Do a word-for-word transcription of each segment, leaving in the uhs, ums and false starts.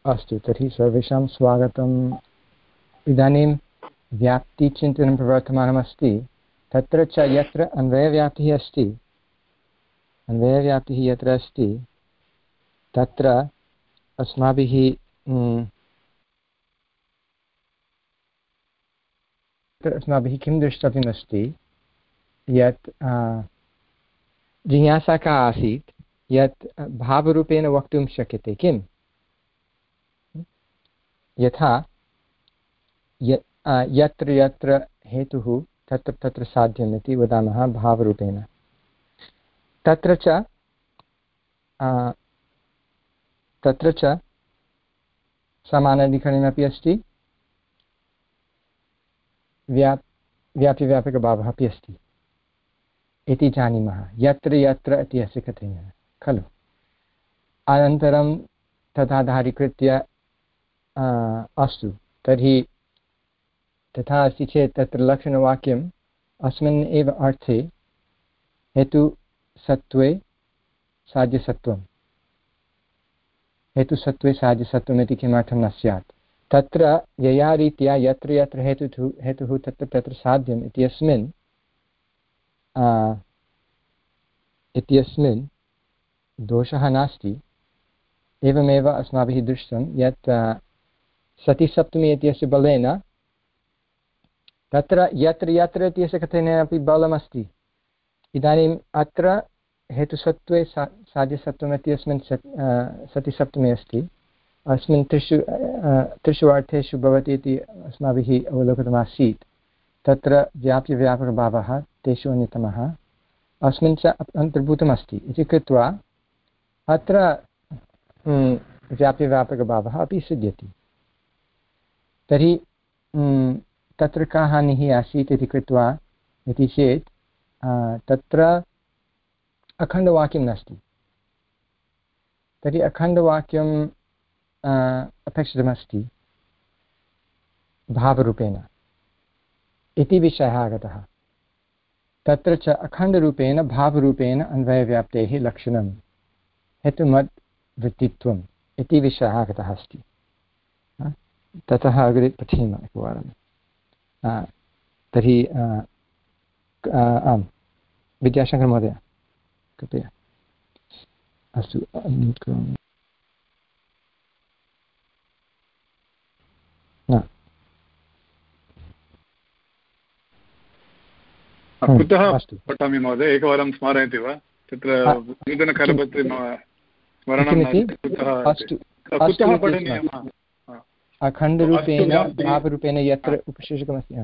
अस्तु, तर्हि सर्वेषां स्वागतम्। इदानीं व्याप्तिचिन्तनं प्रवर्तमानमस्ति। तत्र च यत्र अन्वयव्याप्तिः अस्ति अन्वयव्याप्तिः यत्र अस्ति तत्र अस्माभिः अस्माभिः किं द्रष्टव्यमस्ति यत् जिज्ञासा का आसीत् यत् भावरूपेण वक्तुं शक्यते किम् यथा यत्र यत्र हेतुः तत्र तत्र साध्यम् इति वदामः भावरूपेण। तत्र च तत्र च समानाधिकरणमपि अस्ति, व्याप् व्याप्यव्यापकभावः अपि अस्ति इति जानीमः यत्र यत्र इति अस्य कथनेन खलु। अनन्तरं तदाधारीकृत्य अस्तु, तर्हि तथा अस्ति चेत् तत्र लक्षणवाक्यम् अस्मिन् एव अर्थे हेतुसत्त्वे साध्यसत्त्वं हेतुसत्त्वे साध्यसत्त्वम् इति किमर्थं न स्यात्। तत्र यया रीत्या यत्र यत्र हेतुः हेतुः तत्र तत्र साध्यम् इत्यस्मिन् इत्यस्मिन् दोषः नास्ति। एवमेव अस्माभिः दृष्टं यत् सतिसप्तमी इत्यस्य बलेन तत्र यत्र यत्र इत्यस्य कथनेन अपि बलमस्ति। इदानीम् अत्र हेतुसत्त्वे सा साध्यसत्त्वम् इत्यस्मिन् सतिसप्तमी अस्ति। अस्मिन् त्रिषु त्रिषु अर्थेषु भवति इति अस्माभिः अवलोकितमासीत्। तत्र व्याप्यव्यापकभावः तेषु अन्यतमः अस्मिन् च अन्तर्भूतमस्ति इति कृत्वा अत्र व्याप्यव्यापकभावः अपि सिद्ध्यति। तर्हि तत्र का हानिः आसीत् इति कृत्वा इति चेत् तत्र अखण्डवाक्यं नास्ति। तर्हि अखण्डवाक्यं अपेक्षितमस्ति भावरूपेण इति विषयः आगतः। तत्र च अखण्डरूपेण भावरूपेण अन्वयव्याप्तेः लक्षणं हेतुमद् वृत्तित्वम् इति विषयः आगतः अस्ति। ततः अग्रे पठेम एकवारं। तर्हि आम्, विद्याशङ्करमहोदय कृपया। अस्तु, कुतः पठामि महोदय, एकवारं स्मारयति वा? तत्र नूतनकरपत्रे स्मरणं कुतः पठनीयम्? अखण्डरूपेण भावरूपेण यत्र उपशीर्षकमस्ति।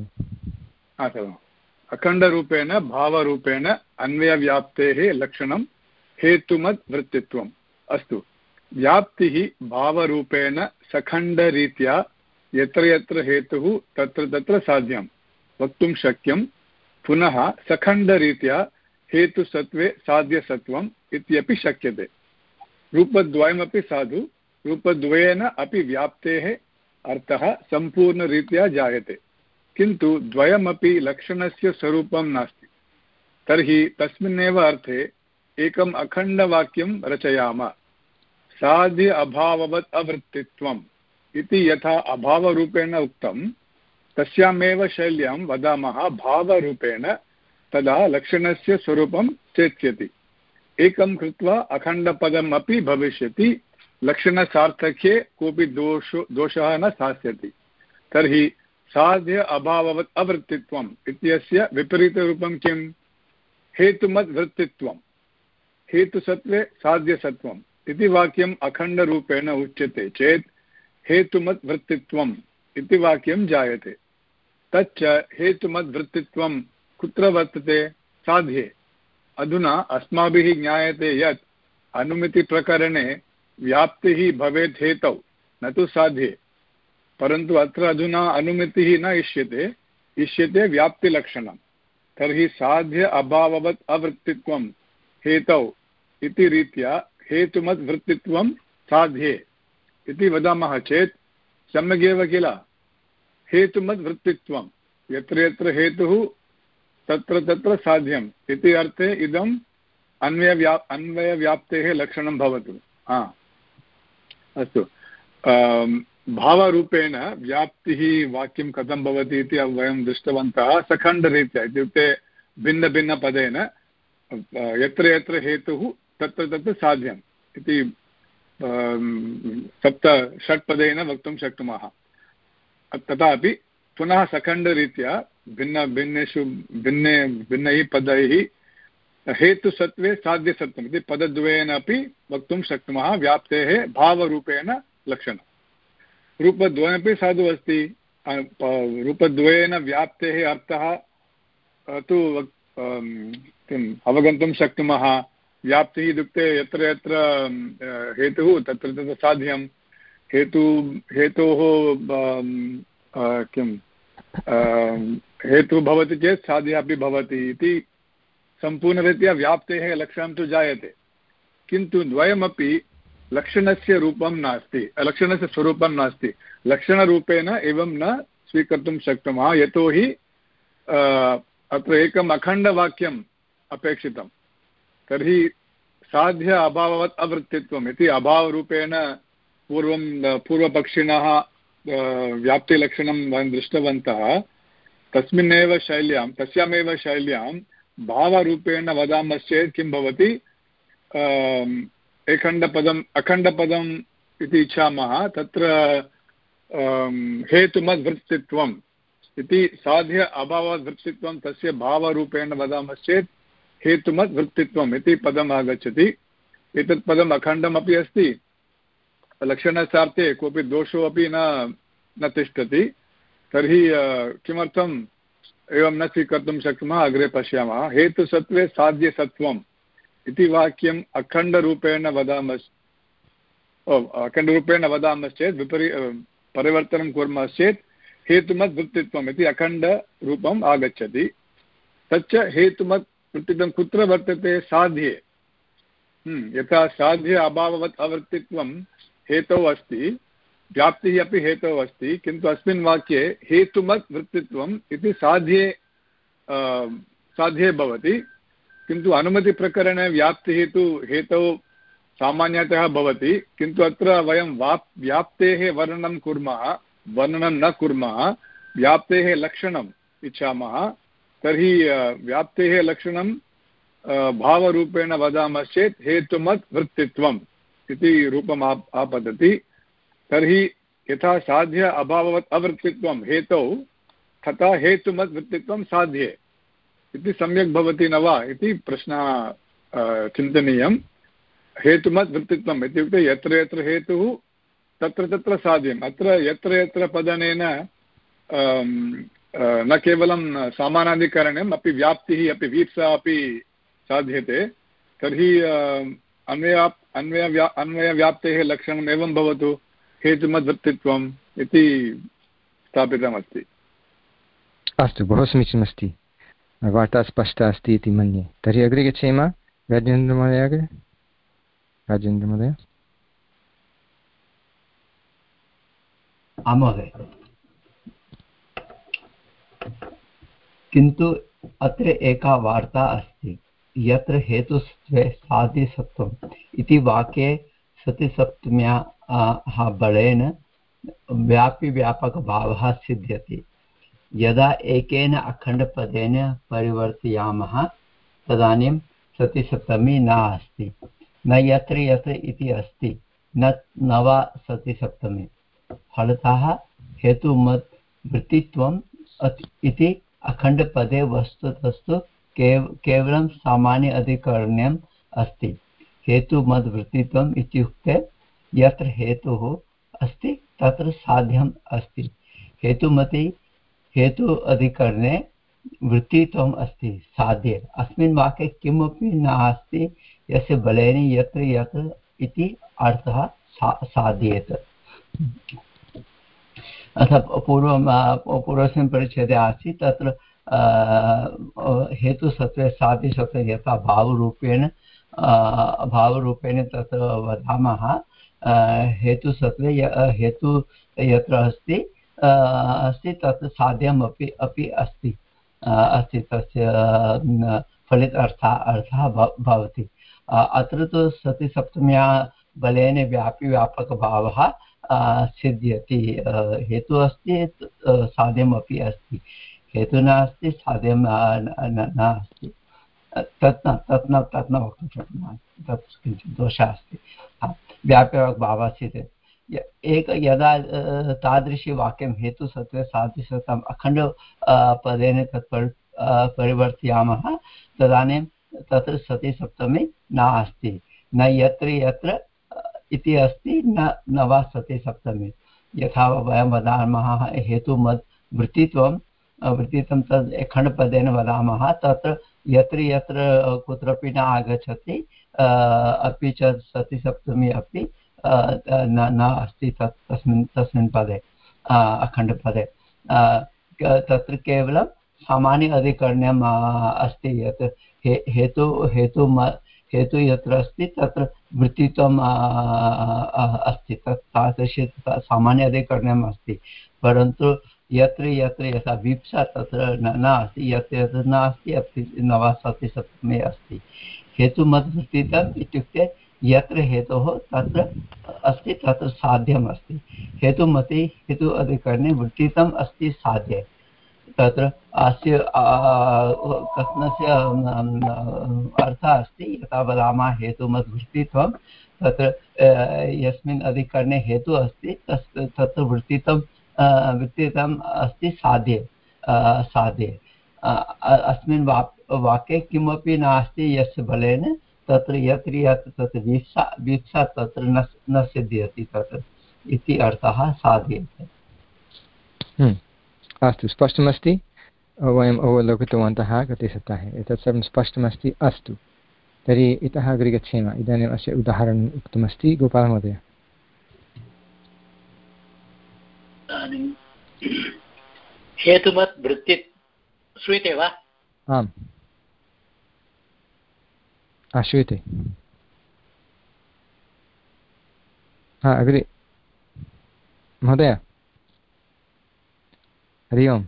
अखण्डरूपेण भावरूपेण अन्वयव्याप्तेः लक्षणं हेतुमद् वृत्तित्वम्। अस्तु, व्याप्तिः भावरूपेण सखण्डरीत्या यत्र यत्र हेतुः तत्र तत्र साध्यं वक्तुं शक्यं। पुनः सखण्डरीत्या हेतुसत्त्वे साध्यसत्त्वम् इत्यपि शक्यते। रूपद्वयमपि साधु, रूपद्वयेन अपि व्याप्तेः अर्थः सम्पूर्णरीत्या जायते, किन्तु द्वयमपि लक्षणस्य स्वरूपं नास्ति। तर्हि तस्मिन्नेव अर्थे एकम् अखण्डवाक्यं रचयाम। साध्य अभाववत् अवृत्तित्वम् इति यथा अभावरूपेण उक्तं तस्यामेव शैल्यां वदामः भावरूपेण, तदा लक्षणस्य स्वरूपं चेत्स्यति। एकं कृत्वा अखण्डपदम् अपि भविष्यति, लक्षणसार्थक्ये कोऽपि दोषो दोषः न स्थास्यति। तर्हि साध्य अभाववत् अवृत्तित्वम् इत्यस्य विपरीतरूपं किं? हेतुमद् वृत्तित्वम्। हेतुसत्त्वे साध्यसत्त्वम् इति वाक्यम् अखण्डरूपेण उच्यते चेत् हेतुमद् वृत्तित्वम् इति वाक्यं जायते। तच्च हेतुमद् वृत्तित्वं कुत्र वर्तते? साध्ये। अधुना अस्माभिः ज्ञायते यत् अनुमितिप्रकरणे व्याप्तिः भवेत् हेतौ, न तु साध्ये। परन्तु अत्र अधुना अनुमितिः न इष्यते, इष्यते व्याप्तिलक्षणं। तर्हि साध्य अभाववत् अवृत्तित्वं हेतौ इति रीत्या हेतुमद् वृत्तित्वं साध्ये इति वदामः चेत् सम्यगेव किल? हेतुमद् वृत्तित्वं यत्र यत्र हेतुः तत्र तत्र साध्यम् इति अर्थे इदम् अन्वयव्या अन्वयव्याप्तेः लक्षणं भवतु। हा, अस्तु। भावरूपेण व्याप्तिः वाक्यं कथं भवति इति वयं दृष्टवन्तः सखण्डरीत्या, इत्युक्ते भिन्नभिन्नपदेन यत्र यत्र हेतुः तत्र तत्र साध्यम् इति सप्त षट्पदेन वक्तुं शक्नुमः। तथापि पुनः सखण्डरीत्या भिन्नभिन्नेषु भिन्ने भिन्नैः पदैः हेतुसत्त्वे साध्यसत्त्वम् इति पदद्वयेन अपि वक्तुं शक्नुमः व्याप्तेः भावरूपेण लक्षणं। रूपद्वयमपि साधु अस्ति। रूपद्वयेन व्याप्तेः अर्थः तु किम् अवगन्तुं शक्नुमः। व्याप्तिः इत्युक्ते यत्र यत्र हेतुः तत्र तत्र साध्यं। हेतु हेतोः किं हेतुः भवति चेत् साध्यः अपि भवति इति सम्पूर्णरीत्या व्याप्तेः लक्षणं तु जायते। किन्तु द्वयमपि लक्षणस्य रूपं नास्ति, लक्षणस्य स्वरूपं नास्ति। लक्षणरूपेण एवं न स्वीकर्तुं शक्नुमः, यतोहि अत्र एकम् अखण्डवाक्यम् अपेक्षितं। तर्हि साध्य अभाववत् अवृत्तित्वम् इति अभावरूपेण पूर्वं पूर्वपक्षिणः व्याप्तिलक्षणं वयं दृष्टवन्तः। तस्मिन्नेव शैल्यां तस्यामेव शैल्यां भावरूपेण वदामश्चेत् किं भवति, एकखण्डपदम् अखण्डपदम् इति इच्छामः। तत्र हेतुमद्वृत्तित्वम् इति साध्य अभाववद्वृत्तित्वं तस्य भावरूपेण वदामश्चेत् हेतुमद्वृत्तित्वम् इति पदम् आगच्छति। एतत् पदम् अखण्डमपि अस्ति, लक्षणसार्थे कोऽपि दोषो अपि न न तिष्ठति। तर्हि किमर्थम् एवं न स्वीकर्तुं शक्नुमः, अग्रे पश्यामः। हेतुसत्त्वे साध्यसत्त्वम् इति वाक्यम् अखण्डरूपेण वदामश् अखण्डरूपेण वदामश्चेत् विपरि परिवर्तनं कुर्मश्चेत् हेतुमद्वृत्तित्वम् इति अखण्डरूपम् आगच्छति। तच्च हेतुमत् वृत्तित्वं कुत्र वर्तते? साध्ये। यथा साध्य अभाववत् अवृत्तित्वं हेतौ अस्ति, व्याप्तिः अपि हेतौ अस्ति, किन्तु अस्मिन् वाक्ये हेतुमत् वृत्तित्वम् इति साध्ये साध्ये भवति। किन्तु अनुमतिप्रकरणे व्याप्तिः तु हेतौ सामान्यतः भवति, किन्तु अत्र वयं वाप् व्याप्तेः वर्णनं कुर्मः, वर्णनं न कुर्मः, व्याप्तेः लक्षणम् इच्छामः। तर्हि व्याप्तेः लक्षणं भावरूपेण वदामश्चेत् हेतुमत् वृत्तित्वम् इति रूपम् आप आपतति। तर्हि यथा साध्य अभाववत् अवृत्तित्वं हेतौ, तथा हेतुमत् वृत्तित्वं साध्ये इति सम्यक् भवति न वा इति प्रश्नः चिन्तनीयम्। हेतुमत् वृत्तित्वम् इत्युक्ते यत्र यत्र हेतुः तत्र तत्र साध्यम्। अत्र यत्र यत्र पदनेन न केवलं सामानाधिकरणम् अपि व्याप्तिः अपि वीप्सा अपि साध्यते। तर्हि अन्वया अन्वयव्या अन्वयव्याप्तेः लक्षणम् एवं भवतु हेतुमद्वृत्तित्वम् इति स्थापितमस्ति। अस्तु, बहु समीचीनमस्ति, वार्ता स्पष्टा अस्ति इति मन्ये। तर्हि अग्रे गच्छेम। राजेन्द्रमहोदय, अग्रे राजेन्द्रमहोदय। आं महोदय, किन्तु अत्र एका वार्ता अस्ति। यत्र हेतुस्त्वे साध्यसत्त्वम् इति वाक्ये सतिसप्तम्याः बलेन व्यापिव्यापकभावः सिद्ध्यति। यदा एकेन अखण्डपदेन परिवर्तयामः तदानीं सतिसप्तमी न अस्ति, न यत्र यत्र इति अस्ति, न न वा सतिसप्तमी। फलतः हेतुमत् वृत्तित्वम् इति अखण्डपदे वस्तुतस्तु केव केवलं सामान्य अधिकरण्यम् अस्ति। हेतुमद्वृत्तित्वम् इत्युक्ते यत्र हेतुः अस्ति तत्र साध्यम् अस्ति। हेतुमति हेतु अधिकरणे वृत्तित्वम् अस्ति साध्ये। अस्मिन् वाक्ये किमपि नास्ति यस्य बलेन यत्र यत्र इति अर्थः सा साध्येत। अथ पूर्वं पूर्वस्मिन् परिच्छेदे आसीत्, तत्र हेतुसत्त्वे साध्यसत्त्वे यथा भावरूपेण भावरूपेण तत्र वदामः। हेतुसत्त्वे हेतु यत्र अस्ति अस्ति तत्र साध्यम् अपि अपि अस्ति अस्ति तस्य फलित अर्थः अर्थः भवति। अत्र तु सतिसप्तम्या बलेन व्यापि व्यापकभावः सिद्ध्यति। हेतुः अस्ति साध्यमपि अस्ति, हेतुः नास्ति साध्यं नास्ति। तत् न तत् न तत् न वक्तुं शक्नुमः, तत् किञ्चित् दोषः अस्ति। व्याप्यभावः एक यदा तादृशी वाक्यं हेतुसत्त्वे साध्यसत्त्वम् अखण्ड पदेन तत् परिवर्तयामः तदानीं तत्र सति सप्तमी नास्ति। न यत्र यत्र इति अस्ति, न न वा सति सप्तमी। यथा वयं वदामः हेतुमद् वृत्तित्वं वृत्तित्वं तद् खण्डपदेन वदामः, तत्र यत्र यत्र कुत्रापि न आगच्छति, अपि च सति सप्तमी अपि न न अस्ति तत् तस्मिन् तस्मिन् पदे अखण्डपदे। तत्र केवलं सामान्य अधिकरण्यम् अस्ति यत् हे हेतु हेतु हेतु यत्र अस्ति तत्र वृत्तित्वम् अस्ति, तत् तादृश सामान्य अधिकरण्यम् अस्ति। परन्तु यत्र यत्र यथा विप्सा तत्र न अस्ति, यत्र यत्र नास्ति अपि न वा सति सप्तमी अस्ति। हेतुमद् वृत्तित्वम् इत्युक्ते यत्र हेतुः तत्र अस्ति तत्र साध्यम् अस्ति। हेतुमति हेतु अधिकरणे वृत्तित्वम् अस्ति साध्ये। तत्र अस्य कथनस्य अर्थः अस्ति, यथा वदामः हेतुमद् वृत्तित्वं, तत्र यस्मिन् अधिकरणे हेतुः अस्ति तस् तत्र वृत्तित्वं वृत्तित्वम् अस्ति साध्ये साध्ये। अस्मिन् वाक्ये किमपि नास्ति यस्य बलेन तत्र यत्र यत्र तत्र वीप्सा वीप्सा तत्र न न सिद्ध्यति तत्र इति अर्थः साध्यते। अस्तु, स्पष्टमस्ति। वयम् अवलोकितवन्तः गते सप्ताहे, एतत् सर्वं स्पष्टमस्ति। अस्तु, तर्हि इतः अग्रे गच्छेम। इदानीम् अस्य उदाहरणम् उक्तमस्ति। गोपालमहोदय। हेतुमत् वृत्ति श्रूयते वा? आम्, श्रूयते। हा, अग्रे महोदय। हरि ओम्।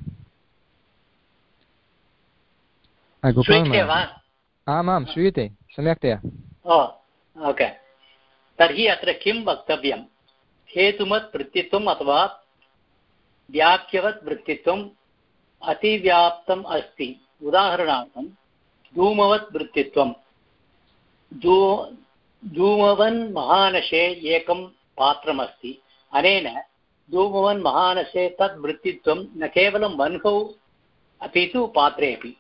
आम् आं श्रूयते सम्यक्तया। ओके, तर्हि अत्र किं वक्तव्यं? हेतुमत् वृत्तित्वम् अथवा व्याप्यवत् वृत्तित्वम् अतिव्याप्तम् अस्ति। उदाहरणार्थं धूमवत् वृत्तित्वं। धू धूमवन् महानशे एकं पात्रमस्ति। अनेन धूमवन् महानशे तद् वृत्तित्वं न केवलं वह्नौ अपि तु पात्रेपि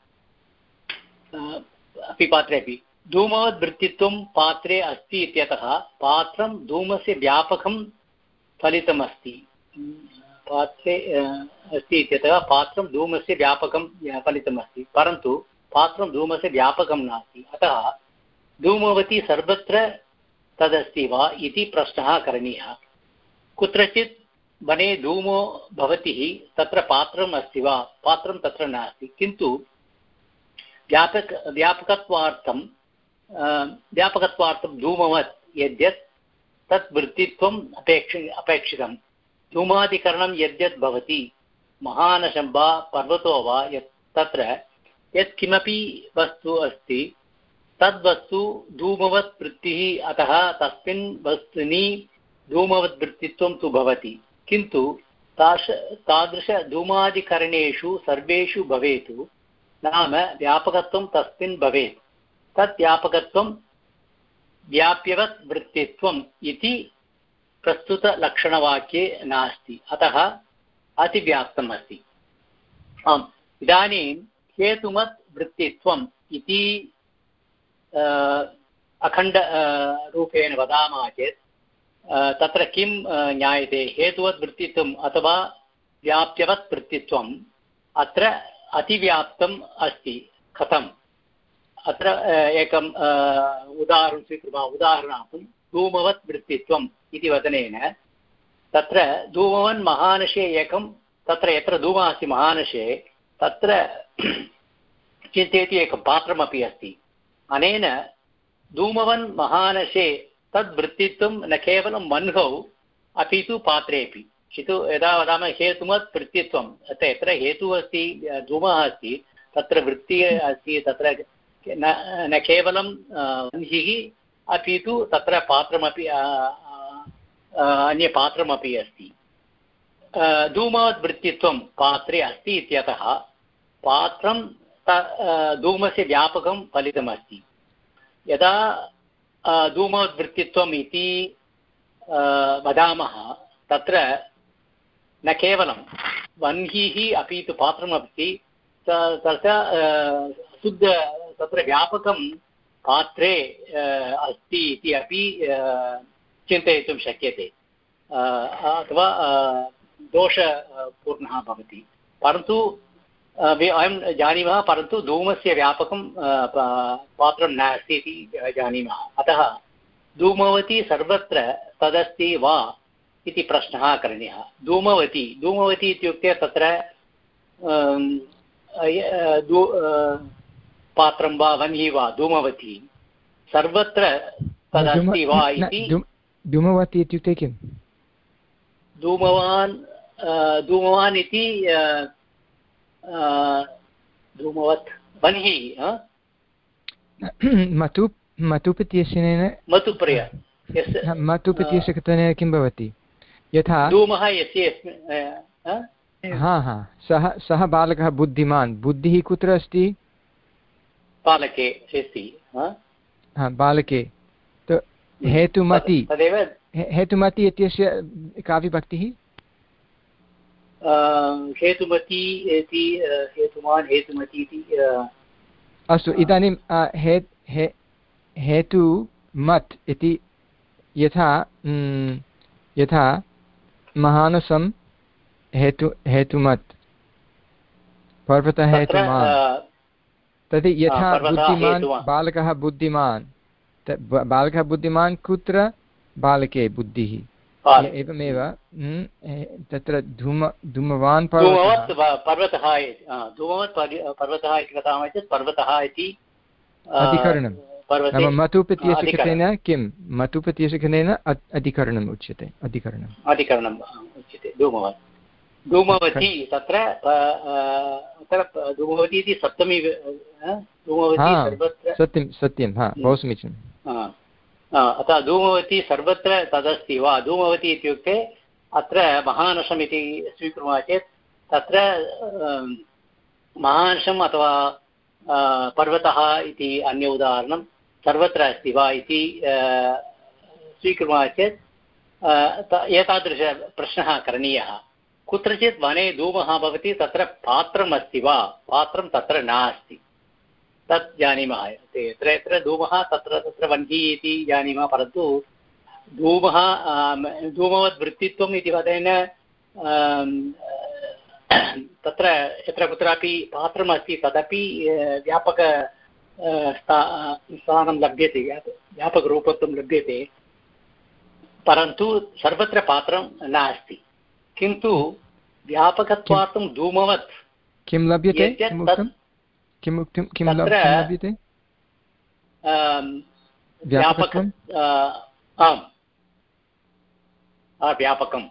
अपि पात्रेपि धूमवद् वृत्तित्वं पात्रे अस्ति इत्यतः पात्रं धूमस्य व्यापकं फलितमस्ति। पात्रे अस्ति इत्यतः पात्रं धूमस्य व्यापकं फलितमस्ति, परन्तु पात्रं धूमस्य व्यापकं नास्ति। अतः धूमवती सर्वत्र तदस्ति वा इति प्रश्नः करणीयः। कुत्रचित् वने धूमो भवति, तत्र पात्रम् अस्ति वा? पात्रं तत्र नास्ति, किन्तु व्यापक व्यापकत्वार्थं व्यापकत्वार्थं धूमवत् यद्यत् तत् वृत्तित्वम् अपेक्ष अपेक्षितं। धूमादिकरणं यद्यत् भवति, महानशं वा पर्वतो वा, यत् तत्र यत्किमपि वस्तु अस्ति तद्वस्तु धूमवत् वृत्तिः, अतः तस्मिन् वस्तुनि धूमवत् वृत्तित्वं तु भवति। किन्तु ताश तादृशधूमादिकरणेषु सर्वेषु भवेत्, नाम व्यापकत्वं तस्मिन् भवेत्। तत् व्यापकत्वं व्याप्यवत् वृत्तित्वम् इति प्रस्तुतलक्षणवाक्ये नास्ति, अतः अतिव्याप्तम् अस्ति। आम्, इदानीं हेतुमत् वृत्तित्वम् इति अखण्ड रूपेण वदामः चेत् तत्र किं ज्ञायते? हेतुवत् वृत्तित्वम् अथवा व्याप्यवत् वृत्तित्वम् अत्र अतिव्याप्तम् अस्ति। कथम्? अत्र एकम् उदाहरणं स्वीकुर्मः। उदाहरणार्थं धूमवत् वृत्तित्वम् इति वदनेन तत्र धूमवन् महानशे एकं, तत्र यत्र धूमः अस्ति महानशे तत्र चिन्तयति एकं पात्रमपि अस्ति। अनेन धूमवन् महानशे तद् वृत्तित्वं न केवलं वह्नौ अपि तु पात्रेपि। किन्तु यदा वदामः हेतुमत् वृत्तित्वं, तत्र यत्र हेतुः अस्ति, धूमः अस्ति, तत्र वृत्तिः अस्ति, तत्र न न केवलं वह्निः अपि तु तत्र पात्रमपि अन्यपात्रमपि अस्ति। धूमवद्वृत्तित्वं पात्रे अस्ति इत्यतः पात्रं धूमस्य व्यापकं फलितमस्ति। यदा धूमवद्वृत्तित्वम् इति वदामः तत्र न केवलं वह्निः अपि तु पात्रमस्ति, तत्र शुद्ध तत्र व्यापकं पात्रे अस्ति इति अपि चिन्तयितुं शक्यते अथवा दोषपूर्णः भवति। परन्तु वयं जानीमः, परन्तु धूमस्य व्यापकं पात्रं नास्ति इति जानीमः। अतः धूमवती सर्वत्र तदस्ति वा इति प्रश्नः करणीयः। धूमवती धूमवती इत्युक्ते तत्र पात्रं वा वह्निः वा धूमवती सर्वत्र तदस्ति वा इति। धूमवती इत्युक्ते किं? धूमवान् धूमवान् इति धूमवत् वह्निः मतु मतुपत्यशनेन मतुप्रिय मतुपत्यशकतनेन किं भवति? यथा धूमः यस्य हा हा सः सः बालकः बुद्धिमान्, बुद्धिः कुत्र अस्ति? बालके अस्ति। हा बालके। तो हेतुमति तदेव हेतुमति इत्यस्य का विभक्तिः? हेतुमती इति हेतुमान् हेतुमती इति। अस्तु, इदानीं हे हे हेतुमत् इति यथा यथा महानसं हेतु हेतुमत् पर्वतः हेतुमान्, तद् यथा बुद्धिमान् बालकः बुद्धिमान्, बालकः बुद्धिमान् कुत्र? बालके बुद्धिः। एवमेव तत्र धूम धूमवान् पर्वतः धूमवत् पर्वतः इति वदामः चेत् पर्वतः इति अधिकरणं। नाम मतुपत्यशकतेन किं? मतुपत्यशकतेन अधिकरणम् उच्यते। अधिकरणम् अधिकरणम् उच्यते धूमवत्। धूमवती तत्र धूमवती इति सप्तमी धूमवती सत्यं सत्यं हा बहु समीचीनम्। अतः धूमवती सर्वत्र तदस्ति वा? धूमवती इत्युक्ते अत्र महानशम् इति स्वीकुर्मः चेत् तत्र महानशम् अथवा पर्वतः इति अन्य उदाहरणं सर्वत्र अस्ति वा इति स्वीकुर्मः चेत् एतादृशप्रश्नः करणीयः। कुत्रचित् वने धूमः भवति, तत्र पात्रम् अस्ति वा? पात्रं तत्र नास्ति, तत् जानीमः। यत्र यत्र धूमः तत्र तत्र वह्निः इति जानीमः, परन्तु धूमः धूमवद्वृत्तित्वम् इति वदेन तत्र यत्र कुत्रापि पात्रमस्ति तदपि व्यापक स्थानं लभ्यते, व्यापकरूपत्वं लभ्यते, परन्तु सर्वत्र पात्रं नास्ति। किन्तु व्यापकत्वार्थं धूमवत् किं लभ्यते? किम् उक्तं? किं लभ्यते? व्यापकम् आम् व्यापकं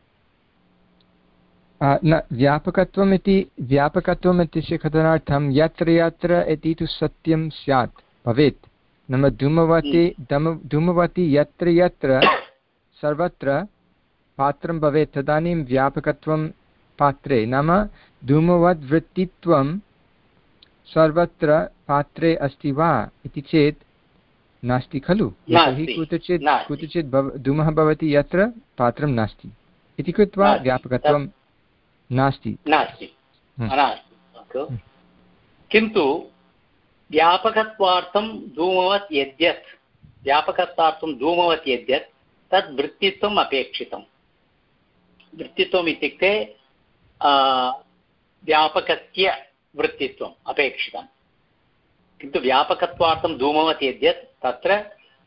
न व्यापकत्वम् इति व्यापकत्वम् इत्यस्य कथनार्थं यत्र यत्र इति तु सत्यं स्यात् भवेत्। नाम धूमवती धूमवती यत्र यत्र सर्वत्र पात्रं भवेत्, तदानीं व्यापकत्वं पात्रे, नाम धूमवद्वृत्तित्वं सर्वत्र पात्रे अस्ति वा इति चेत् नास्ति खलु। यतोहि कुत्रचित् कुत्रचित् धूमः भवति यत्र पात्रं नास्ति इति कृत्वा व्यापकत्वं नास्ति नास्ति किन्तु व्यापकत्वार्थं धूमवत् यद्यत् व्यापकत्वार्थं धूमवत् यद्यत् तद् वृत्तित्वम् अपेक्षितं। वृत्तित्वम् इत्युक्ते व्यापकस्य वृत्तित्वम् अपेक्षितं, किन्तु व्यापकत्वार्थं धूमवत् यद्यत् तत्र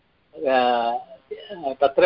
तत्र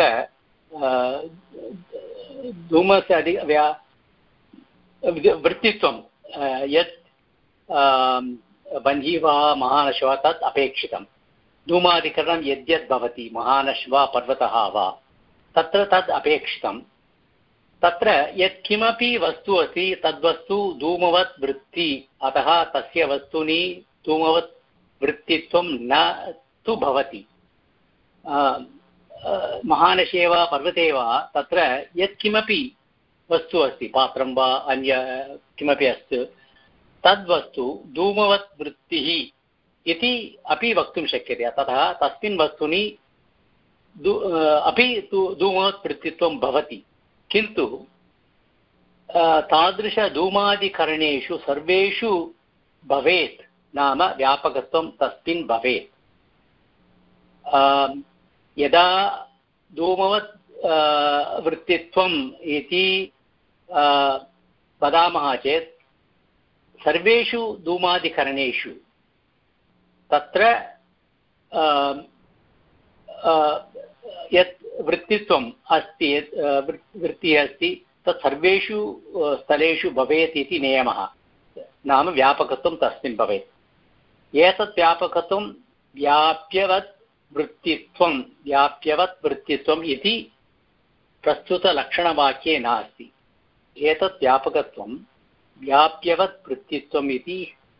धूमस्य अधिक वृत्तित्वं यत् वह्निः वा महानश वा तत् अपेक्षितं। धूमाधिकरणं यद्यद् भवति, महानश वा पर्वतः वा, तत्र तद् अपेक्षितं। तत्र यत्किमपि वस्तु अस्ति तद्वस्तु धूमवत् वृत्ति, अतः तस्य वस्तुनि धूमवत् वृत्तित्वं न तु भवति। महानशे वा पर्वते वा तत्र यत्किमपि वस्तु अस्ति पात्रं वा अन्य किमपि अस्ति तद्वस्तु धूमवत् वृत्तिः इति अपि वक्तुं शक्यते। ततः तस्मिन् वस्तुनि अपि धूमवत् वृत्तित्वं भवति, किन्तु तादृशधूमादिकरणेषु सर्वेषु भवेत् नाम व्यापकत्वं तस्मिन् भवेत्। यदा धूमवत् वृत्तित्वम् इति वदामः चेत् सर्वेषु धूमादिकरणेषु तत्र यत् वृत्तित्वम् अस्ति, यत् वृत्तिः अस्ति तत् सर्वेषु स्थलेषु भवेत् इति नियमः, नाम व्यापकत्वं तस्मिन् भवेत्। एतत् व्यापकत्वं व्याप्यवत् वृत्तित्वं व्याप्यवत् वृत्तित्वम् इति प्रस्तुतलक्षणवाक्ये नास्ति। एतत् व्यापकत्वं व्याप्यवत् वृत्तित्वम् इति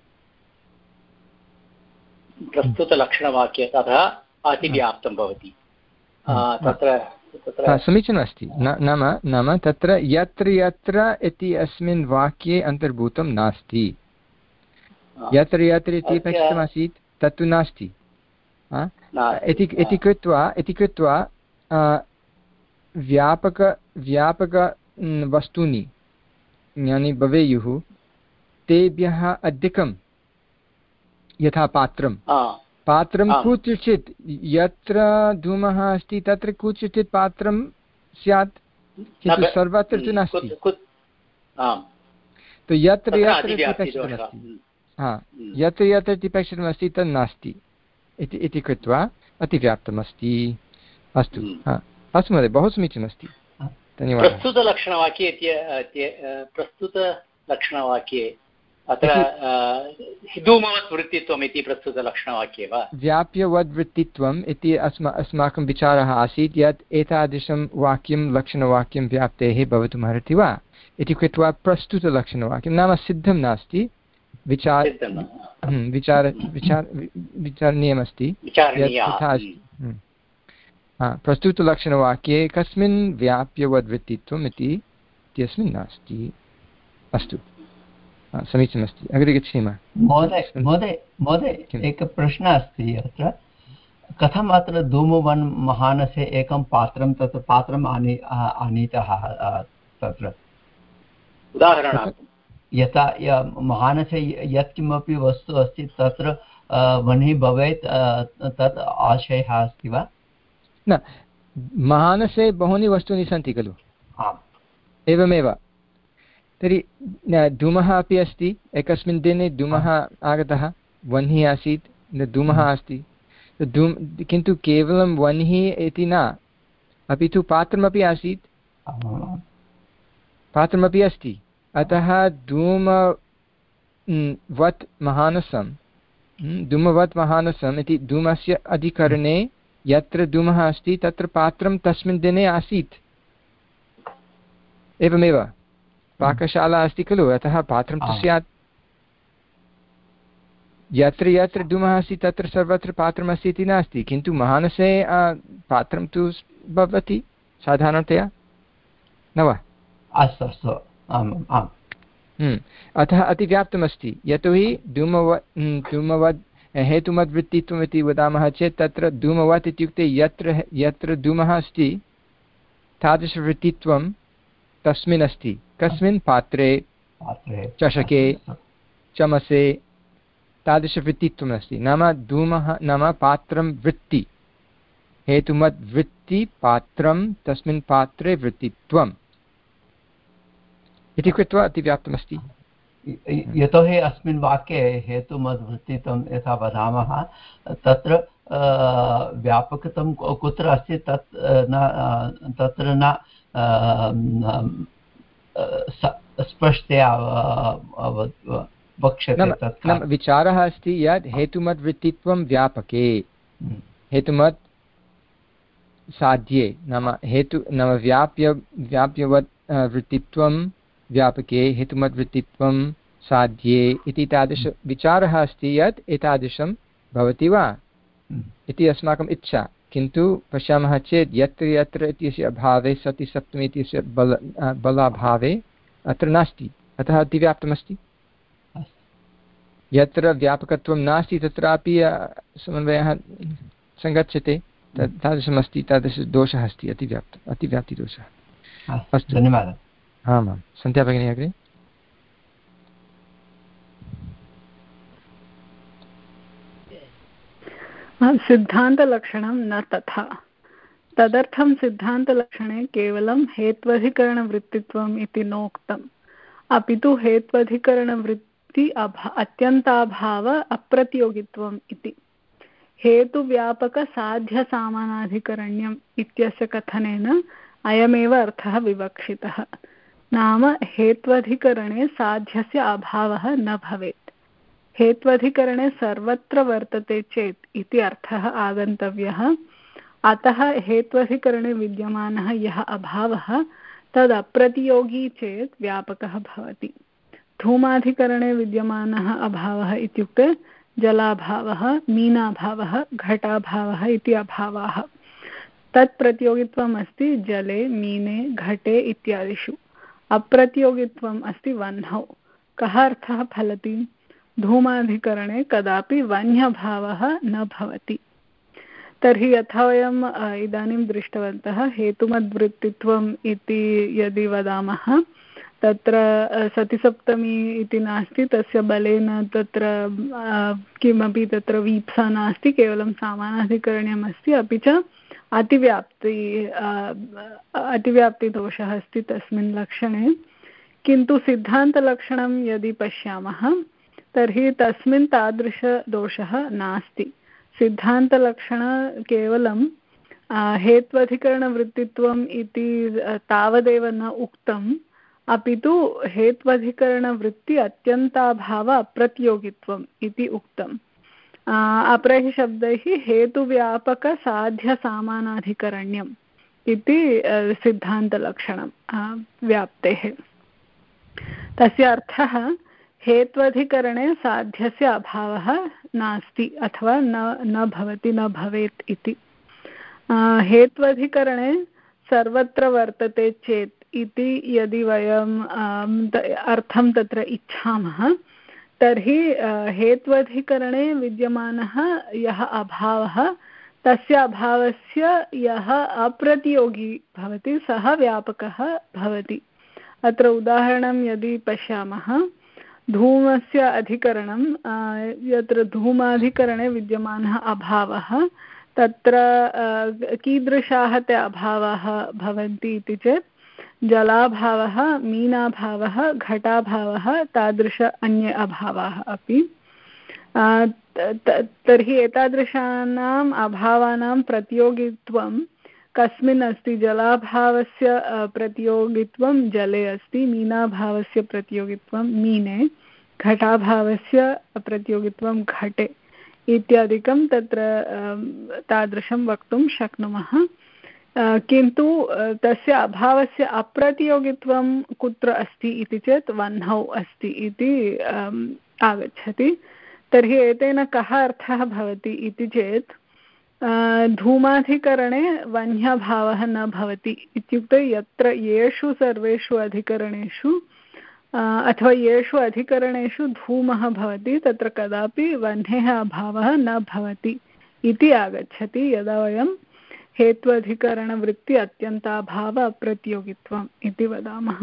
प्रस्तुतलक्षणवाक्ये तथा अतिव्याप्तं भवति। तत्र समीचीनमस्ति। नाम नाम तत्र यत्र यत्र इति अस्मिन् वाक्ये अन्तर्भूतं नास्ति। यत्र यत्र इति अपेक्षितमासीत् तत्तु नास्ति इति कृत्वा इति कृत्वा व्यापक व्यापक वस्तूनि यानि भवेयुः तेभ्यः अधिकं, यथा पात्रं पात्रं कुत्रचित् यत्र धूमः अस्ति तत्र कुत्रचित् पात्रं स्यात्, किन्तु सर्वत्र तु नास्ति। तु यत्र यत्र अपेक्षितमस्ति हा यत्र यत्र अपेक्षितमस्ति तत् नास्ति इति कृत्वा अतिव्याप्तमस्ति। अस्तु अस्तु महोदय, बहु समीचीनमस्ति, धन्यवादः। प्रस्तुतलक्षणवाक्ये प्रस्तुतलक्षणवाक्ये अत्र धूमवत् वृत्तित्वम् इति प्रस्तुतलक्षणवाक्ये वा व्याप्यवद्वृत्तित्वम् इति अस्मा अस्माकं विचारः आसीत् यत् एतादृशं वाक्यं लक्षणवाक्यं व्याप्तेः भवितुमर्हति वा इति कृत्वा प्रस्तुतलक्षणवाक्यं नाम सिद्धं नास्ति, विचार विचार विचार विचारणीयमस्ति यथा अस्ति। प्रस्तुतलक्षणवाक्ये कस्मिन् व्याप्यवद्वृत्तित्वम् इति इत्यस्मिन् नास्ति। अस्तु समीचीनमस्ति, अग्रे गच्छेम। महोदय महोदय महोदय एकः प्रश्नः अस्ति अत्र, कथम् अत्र धूमवन् महानसे एकं पात्रं तत्र पात्रम् आनी आनीतः तत्र उदाहरणार्थं यथा महानसे यत्किमपि वस्तु अस्ति तत्र वह्निः भवेत् तत् आशयः अस्ति वा? न, महानसे बहूनि वस्तूनि सन्ति खलु। आम् एवमेव तर्हि धूमः अपि अस्ति, एकस्मिन् दिने धूमः आगतः, वह्निः आसीत्, धूमः अस्ति, धूम किन्तु केवलं वह्निः इति न, अपि तु पात्रमपि आसीत्, पात्रमपि अस्ति। अतः धूमवत् महानसं धूमवत् महानसम् इति धूमस्य अधिकरणे यत्र धूमः अस्ति तत्र पात्रं तस्मिन् दिने आसीत्। एवमेव पाकशाला अस्ति खलु, अतः पात्रं तु स्यात्। यत्र यत्र धूमः अस्ति तत्र सर्वत्र पात्रमस्ति इति नास्ति, किन्तु महानसे पात्रं तु भवति साधारणतया, न वा? अस्तु अस्तु आम् आम्। अतः अतिव्याप्तमस्ति, यतोहि धूमवत् धूमवद् हेतुमद्वृत्तित्वम् इति वदामः चेत् तत्र धूमवत् इत्युक्ते यत्र यत्र धूमः अस्ति तादृशवृत्तित्वं तस्मिन् अस्ति। कस्मिन्? पात्रे, चषके, चमसे, तादृशवृत्तित्वम् अस्ति। नाम धूमः नाम पात्रं वृत्ति, हेतुमद्वृत्ति पात्रं, तस्मिन् पात्रे वृत्तित्वम् इति कृत्वा अतिव्याप्तमस्ति। यतोहि अस्मिन् वाक्ये हेतुमद्वृत्तित्वं यथा वदामः तत्र व्यापकत्वं कुत्र अस्ति तत् न तत्र न स्पष्टतया वक्ष्यते। विचारः अस्ति यत् हेतुमद्वृत्तित्वं व्यापके, हेतुमत् साध्ये, नाम हेतु नाम व्याप्य व्याप्यवत् वृत्तित्वं व्यापके, हेतुमद्वृत्तित्वं साध्ये इति तादृशविचारः अस्ति यत् एतादृशं भवति वा इति अस्माकम् इच्छा। किन्तु पश्यामः चेत् यत्र यत्र इत्यस्य अभावे सति सप्तमी इत्यस्य बल बलाभावे अत्र नास्ति, अतः अतिव्याप्तमस्ति। यत्र व्यापकत्वं नास्ति तत्रापि समन्वयः सङ्गच्छते, तद् तादृशमस्ति, तादृशदोषः अस्ति, अतिव्याप्त अतिव्याप्तिदोषः। अस्तु, धन्यवादः। आम् आं सन्ध्या भगिनी अग्रे। सिद्धान्तलक्षणं न तथा। तदर्थं सिद्धान्तलक्षणे केवलं हेत्वधिकरणवृत्तित्वम् इति नोक्तम्, अपि तु हेत्वधिकरणवृत्ति अभा अत्यन्ताभाव अप्रतियोगित्वम् इति। हेतुव्यापकसाध्यसामानाधिकरण्यम् इत्यस्य कथनेन अयमेव अर्थः विवक्षितः, नाम हेत्वधिकरणे साध्यस्य अभावः न भवेत्। हेत्वधिकरणे सर्वत्र वर्तते चेत् इति अर्थः आगन्तव्यः। अतः हेत्वधिकरणे विद्यमानः यः अभावः तद् अप्रतियोगी चेत् व्यापकः भवति। धूमाधिकरणे विद्यमानः अभावः इत्युक्ते जलाभावः, मीनाभावः, घटाभावः इति अभावाः। तत् प्रतियोगित्वम् अस्ति जले, मीने, घटे इत्यादिषु। अप्रतियोगित्वम् अस्ति वह्नौ। कः अर्थः फलति? धूमाधिकरणे कदापि वह्न्यभावः न भवति। तर्हि यथा वयम् इदानीं दृष्टवन्तः, हेतुमद्वृत्तित्वम् इति यदि वदामः तत्र सतिसप्तमी इति नास्ति, तस्य बलेन तत्र किमपि तत्र वीप्सा नास्ति, केवलं सामानाधिकरण्यम् अस्ति, अपि च अतिव्याप्ति अतिव्याप्तिदोषः अस्ति तस्मिन् लक्षणे। किन्तु सिद्धान्तलक्षणं यदि पश्यामः तर्हि तस्मिन् तादृशदोषः नास्ति। सिद्धान्तलक्षण केवलं हेत्वधिकरणवृत्तित्वम् इति तावदेव न उक्तम्, अपि तु हेत्वधिकरणवृत्ति अत्यन्ताभाव अप्रतियोगित्वम् इति उक्तम्। अपरैः शब्दैः हेतुव्यापकसाध्यसामानाधिकरण्यम् इति सिद्धान्तलक्षणं व्याप्तेः। तस्य अर्थः हेत्वधिकरणे साध्यस्य अभावः नास्ति अथवा न न भवति, न भवेत् इति। हेत्वधिकरणे सर्वत्र वर्तते चेत् इति यदि वयम् अर्थं तत्र इच्छामः तर्हि हेत्वधिकरणे विद्यमानः यः अभावः तस्य अभावस्य यः अप्रतियोगी भवति सः व्यापकः भवति। अत्र उदाहरणं यदि पश्यामः, धूमस्य अधिकरणं, यत्र धूमाधिकरणे विद्यमानः अभावः तत्र कीदृशाः ते अभावाः भवन्ति इति चेत् जलाभावः, मीनाभावः, घटाभावः, तादृश अन्ये अभावाः अपि। तर्हि एतादृशानाम् अभावानां प्रतियोगित्वं कस्मिन् अस्ति? जलाभावस्य प्रतियोगित्वं जले अस्ति, मीनाभावस्य प्रतियोगित्वं मीने, घटाभावस्य प्रतियोगित्वं घटे इत्यादिकं तत्र तादृशं वक्तुं शक्नुमः। किन्तु तस्य अभावस्य अप्रतियोगित्वं कुत्र अस्ति इति चेत् वह्नौ अस्ति इति आगच्छति। तर्हि एतेन कः अर्थः भवति इति चेत् धूमाधिकरणे वह्न्यभावः न भवति इत्युक्ते यत्र येषु सर्वेषु अधिकरणेषु अथवा येषु अधिकरणेषु धूमः भवति तत्र कदापि वह्नेः अभावः न भवति इति आगच्छति यदा वयं हेत्वधिकरणवृत्ति अत्यन्ताभाव अप्रतियोगित्वम् इति वदामः।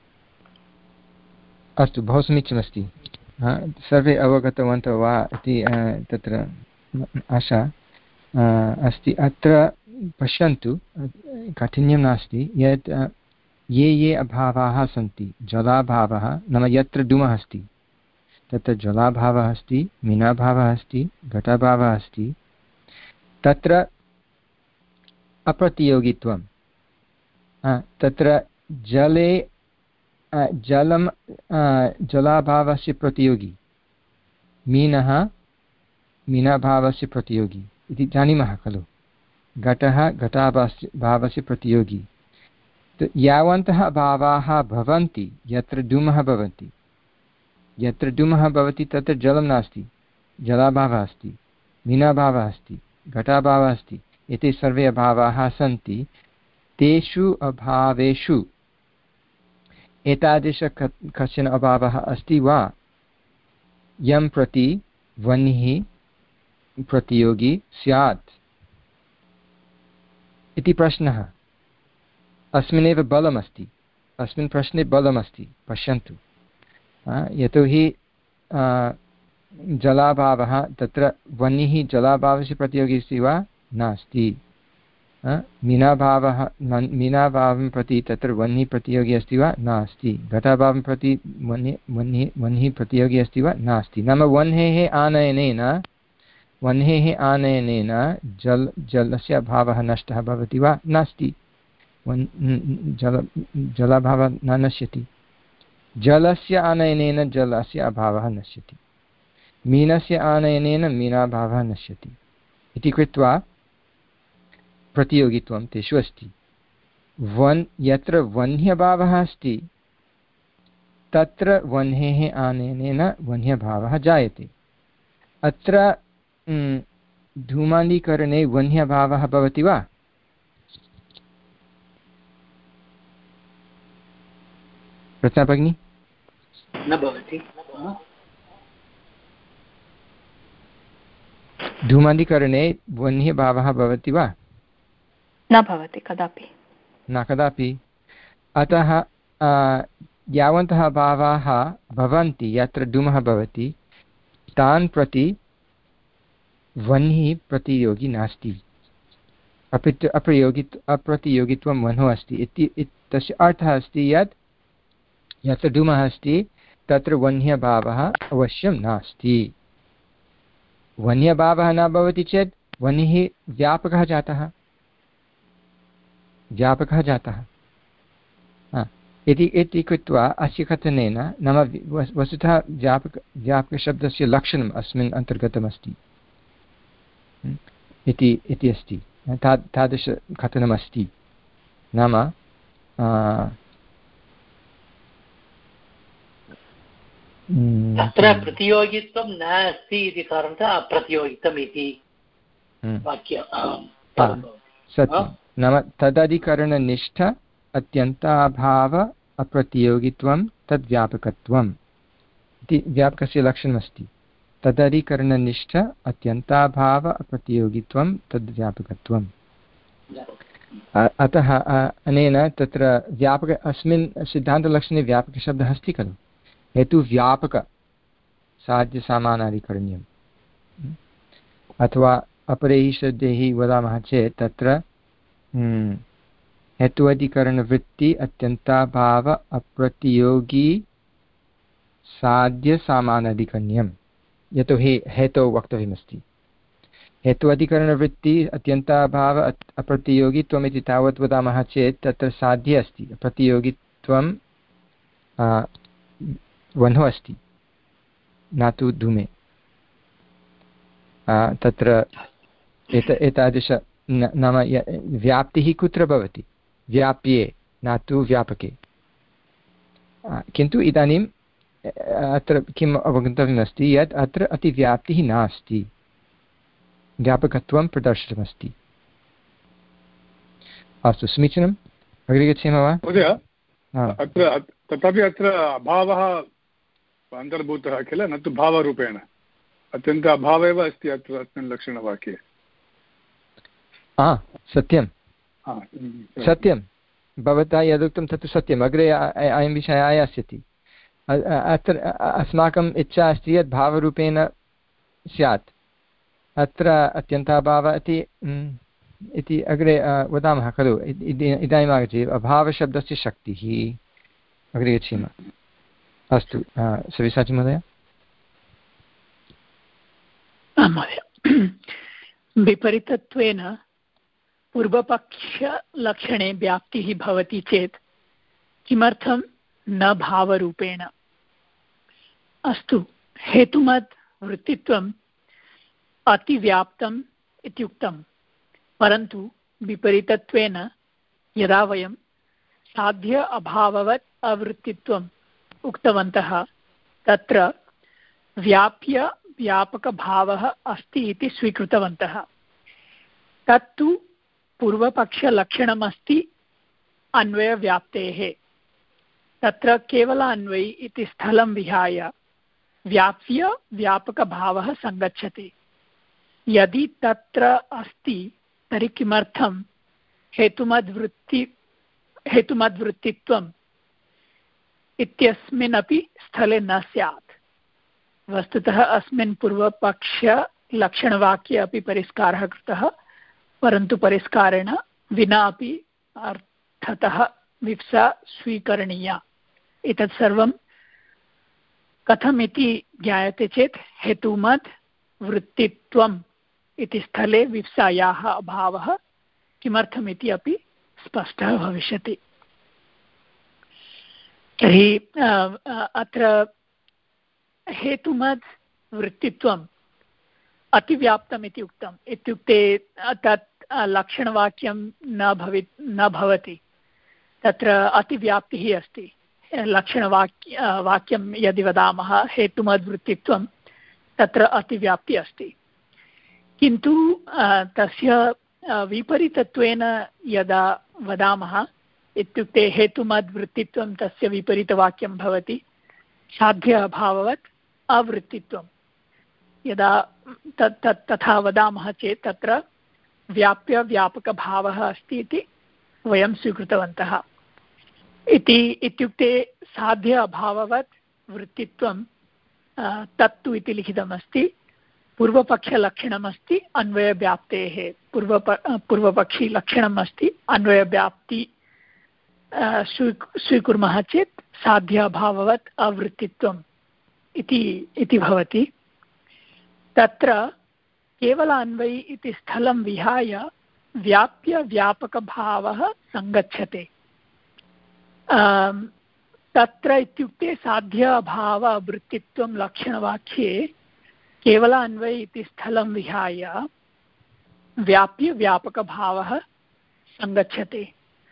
अस्तु, बहु समीचीनमस्ति। सर्वे अवगतवन्तः वा इति तत्र आशा अस्ति। अत्र पश्यन्तु, काठिन्यं नास्ति। यत् ये ये अभावाः सन्ति, जलाभावः नाम यत्र धूमः अस्ति तत्र जलाभावः अस्ति, मीनाभावः अस्ति, घटाभावः अस्ति, तत्र अप्रतियोगित्वं, तत्र जले जलं जलाभावस्य प्रतियोगी, मीनः मीनाभावस्य प्रतियोगी इति जानीमः खलु। घटः घटाभावस्य भावस्य प्रतियोगी। यावन्तः भावाः भवन्ति, यत्र धूमः भवति, यत्र धूमः भवति तत्र जलं नास्ति, जलाभावः अस्ति, मीनाभावः अस्ति, घटाभावः अस्ति एते सर्वे अभावाः सन्ति, तेषु अभावेषु एतादृश कश्चन अभावः अस्ति वा यं प्रति वह्निः प्रतियोगी स्यात् इति प्रश्नः। अस्मिन्नेव बलमस्ति, अस्मिन् प्रश्ने बलमस्ति। पश्यन्तु, यतोहि जलाभावः तत्र वह्निः जलाभावस्य प्रतियोगी अस्ति वा नास्ति। मीनाभावः मीनाभावं प्रति तत्र वह्निः प्रतियोगी अस्ति वा नास्ति। घटाभावं प्रति वह्निः वह्निः वह्निः प्रतियोगी अस्ति वा नास्ति। नाम वह्नेः आनयनेन वह्नेः आनयनेन जल जलस्य अभावः नष्टः भवति वा नास्ति। जल जलाभावः न नश्यति। जलस्य आनयनेन जलस्य अभावः नश्यति। मीनस्य आनयनेन मीनाभावः नश्यति इति कृत्वा प्रतियोगित्वं तेषु अस्ति। वन् यत्र वह्न्यभावः अस्ति तत्र वह्नेः आनयनेन वह्न्यभावः जायते। अत्र धूमानीकरणे वह्न्यभावः भवति वा? रचना भगिनी? न भवति। धूमानीकरणे वह्न्यभावः भवति वा? न भवति कदापि न कदापि। अतः यावन्तः भावाः भवन्ति यत्र धूमः भवति तान् प्रति वह्निः प्रतियोगी नास्ति। अपि तु अप्रयोगि अप्रतियोगित्वं वह्नौ अस्ति इति तस्य अर्थः अस्ति यत् यत्र धूमः अस्ति तत्र वह्न्यभावः अवश्यं नास्ति। वह्न्यभावः न भवति चेत् वह्निः व्यापकः जातः व्यापकः जातः इति इति कृत्वा अस्य कथनेन नाम वस्तुतः व्यापक व्यापकशब्दस्य लक्षणम् अस्मिन् अन्तर्गतमस्ति इति इति अस्ति। ता तादृशकथनमस्ति। नाम तत्र प्रतियोगित्वं नास्ति इति कारणतः अप्रतियोगितम् इति वाक्यं सत्यं। नाम तदधिकरणनिष्ठ अत्यन्ताभाव अप्रतियोगित्वं तद्व्यापकत्वम् इति व्यापकस्य लक्षणमस्ति। तदधिकरणनिष्ठ अत्यन्ताभाव अप्रतियोगित्वं तद्व्यापकत्वम्। अतः अनेन तत्र व्यापक अस्मिन् सिद्धान्तलक्षणे व्यापकशब्दः अस्ति खलु। हेतु व्यापक साध्यसामानाधिकरण्यम् अथवा अपरैः शब्दैः वदामः चेत् तत्र हेत्वधिकरणवृत्ति अत्यन्ताभाव अप्रतियोगी साध्यसामानाधिकरण्यं। यतोहि हेतौ वक्तव्यमस्ति। हेत्वधिकरणवृत्ति अत्यन्ताभाव अप्रतियोगित्वम् इति तावत् वदामः चेत् तत्र साध्य अस्ति। प्रतियोगित्वं वह्नौ अस्ति न तु धूमे। तत्र एत एतादृश नाम व्याप्तिः कुत्र भवति? व्याप्ये न तु व्यापके। किन्तु इदानीम् अत्र किम् अवगन्तव्यमस्ति यत् अत्र अतिव्याप्तिः नास्ति, व्यापकत्वं प्रदर्शितमस्ति। अस्तु, समीचीनम्। अग्रे गच्छेम वा? महोदय, अत्र तथापि अत्र अभावः अन्तर्भूतः किल, न तु भावरूपेण। अत्यन्त अभावः एव अस्ति अत्र अस्मिन् लक्षणवाक्ये। हा, सत्यं सत्यं। भवता यदुक्तं तत्तु सत्यम्। अग्रे अयं विषयः आयास्यति। अत्र अस्माकम् इच्छा अस्ति यत् भावरूपेण स्यात्। अत्र अत्यन्ताभावः इति इति अग्रे वदामः खलु। इदानीम् आगच्छति अभावशब्दस्य शक्तिः। अग्रे गच्छेम। अस्तु, सव्यसाची महोदय। विपरीतत्वेन पूर्वपक्षलक्षणे व्याप्तिः भवति चेत् किमर्थं न भावरूपेण? अस्तु, हेतुमत् वृत्तित्वम् अतिव्याप्तम् इत्युक्तं, परन्तु विपरीतत्वेन यदा वयं साध्य अभाववत् अवृत्तित्वम् उक्तवन्तः तत्र व्याप्य व्यापकभावः अस्ति इति स्वीकृतवन्तः। तत्तु पूर्वपक्षलक्षणमस्ति अन्वयव्याप्तेः। तत्र केवल अन्वयी इति स्थलं विहाय व्याप्य व्यापकभावः सङ्गच्छति। यदि तत्र अस्ति तर्हि किमर्थं हेतुमद्वृत्ति हेतुमद्वृत्तित्वम् इत्यस्मिन्नपि स्थले न स्यात्। वस्तुतः अस्मिन् पूर्वपक्षलक्षणवाक्ये अपि परिष्कारः कृतः, परन्तु परिष्कारेण विना अपि अर्थतः विप्सा स्वीकरणीया। एतत् सर्वं कथमिति ज्ञायते चेत् हेतुमद् वृत्तित्वम् इति स्थले विप्सायाः अभावः किमर्थमिति अपि स्पष्टः भविष्यति। तर्हि अत्र हेतुमद् वृत्तित्वम् अतिव्याप्तम् इति उक्तम्। इत्युक्ते तत् लक्षणवाक्यं न भवि न भवति, तत्र अतिव्याप्तिः अस्ति। लक्षणवाक्य वाक्यं यदि वदामः हेतुमद्वृत्तित्वं, तत्र अतिव्याप्तिः अस्ति। किन्तु तस्य विपरीतत्वेन यदा वदामः, इत्युक्ते हेतुमद्वृत्तित्वं तस्य विपरीतवाक्यं भवति साध्य अभाववत् अवृत्तित्वं। यदा तत् तत् तथा वदामः चेत् तत्र व्याप्य व्यापकभावः अस्ति इति वयं स्वीकृतवन्तः। इति इत्युक्ते साध्य अभाववत् वृत्तित्वं तत्तु इति लिखितमस्ति। पूर्वपक्षलक्षणमस्ति अन्वयव्याप्तेः। पूर्वप पूर्वपक्षी लक्षणम् अस्ति, अन्वयव्याप्ति स्वी स्वीकुर्मः चेत् साध्य अभाववत् अवृत्तित्वम् इति इति भवति। तत्र केवल अन्वयी इति स्थलं विहाय व्याप्य व्यापकभावः सङ्गच्छते। तत्र इत्युक्ते साध्य अभाव वृत्तित्वं लक्षणवाक्ये केवल अन्वयी इति स्थलं विहाय व्याप्य व्यापकभावः सङ्गच्छते।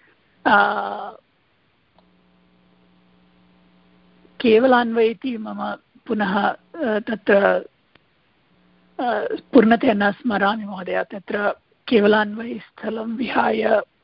केवलान्वयी इति मम पुनः तत्र पूर्णतया न स्मरामि महोदय। तत्र केवलान्वयी स्थलं विहाय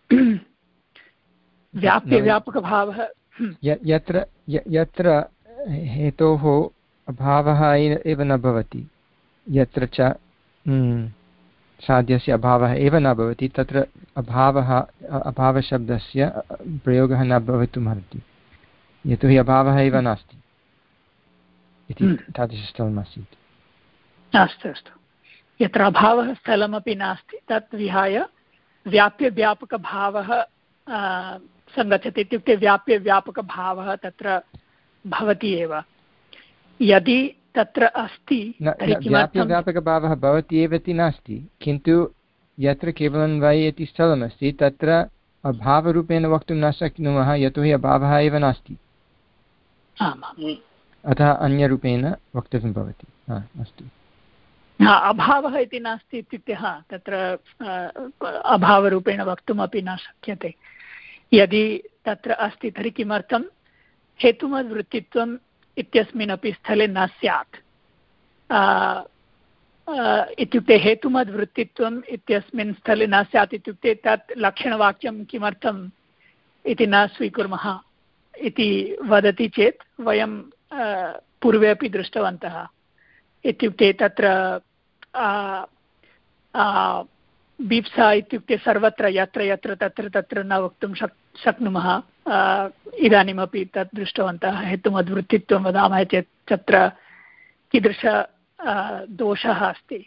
व्याप्य व्यापकभावः यत्र यत्र हेतोः अभावः एव न भवति, यत्र च साध्यस्य अभावः एव न भवति, तत्र अभावः अभावशब्दस्य प्रयोगः न भवितुमर्हति, यतोहि अभावः एव नास्ति इति तादृशस्थलमासीत्। अस्तु अस्तु, यत्र अभावः स्थलमपि नास्ति तत् विहाय व्याप्यव्यापकभावः सङ्गच्छति। इत्युक्ते व्याप्यव्यापकभावः तत्र भवति एव। यदि तत्र अस्ति व्याप्यव्यापकभावः भवति एव इति नास्ति, किन्तु यत्र केवलन्वयी इति स्थलमस्ति तत्र अभावरूपेण वक्तुं न शक्नुमः, यतोहि अभावः एव नास्ति। अतः अन्यरूपेण वक्तव्यं भवति। अस्तु, अभावः इति नास्ति इत्युक्ते हा तत्र अभावरूपेण वक्तुमपि न शक्यते। यदि तत्र अस्ति तर्हि किमर्थं हेतुमद्वृत्तित्वम् इत्यस्मिन्नपि स्थले न स्यात्। इत्युक्ते हेतुमद्वृत्तित्वम् इत्यस्मिन् स्थले न स्यात् इत्युक्ते तत् लक्षणवाक्यं किमर्थम् इति न स्वीकुर्मः इति वदति चेत् वयं पूर्वे अपि दृष्टवन्तः। इत्युक्ते तत्र बीप्सा इत्युक्ते सर्वत्र यत्र यत्र तत्र तत्र न वक्तुं शक् शक्नुमः। इदानीमपि तत् दृष्टवन्तः। हेतुमद्वृत्तित्वं वदामः चेत् तत्र कीदृश दोषः अस्ति,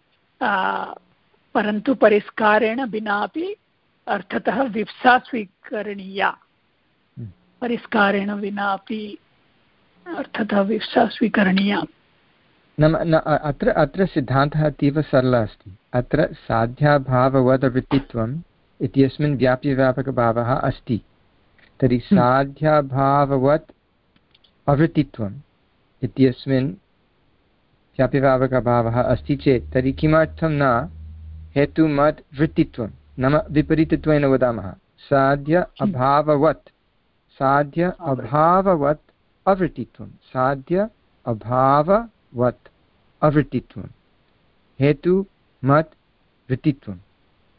परन्तु परिष्कारेण विनापि अर्थतः विप्सा स्वीकरणीया। परिष्कारेण विनापि अर्थतः विप्सा स्वीकरणीया। नाम न अत्र अत्र सिद्धान्तः अतीव सरलः अस्ति। अत्र साध्याभाववद्वृत्तित्वम् इत्यस्मिन् व्याप्यव्यापकभावः अस्ति। तर्हि साध्याभाववत् अवृत्तित्वम् इत्यस्मिन् व्याप्यव्यापकभावः अस्ति चेत् तर्हि किमर्थं न हेतुमत् वृत्तित्वं, नाम विपरीतत्वेन वदामः साध्य अभाववत् साध्य अभाववत् अवृत्तित्वं साध्य अभाववत् अवृत्तित्वं हेतुमत् वृत्तित्वं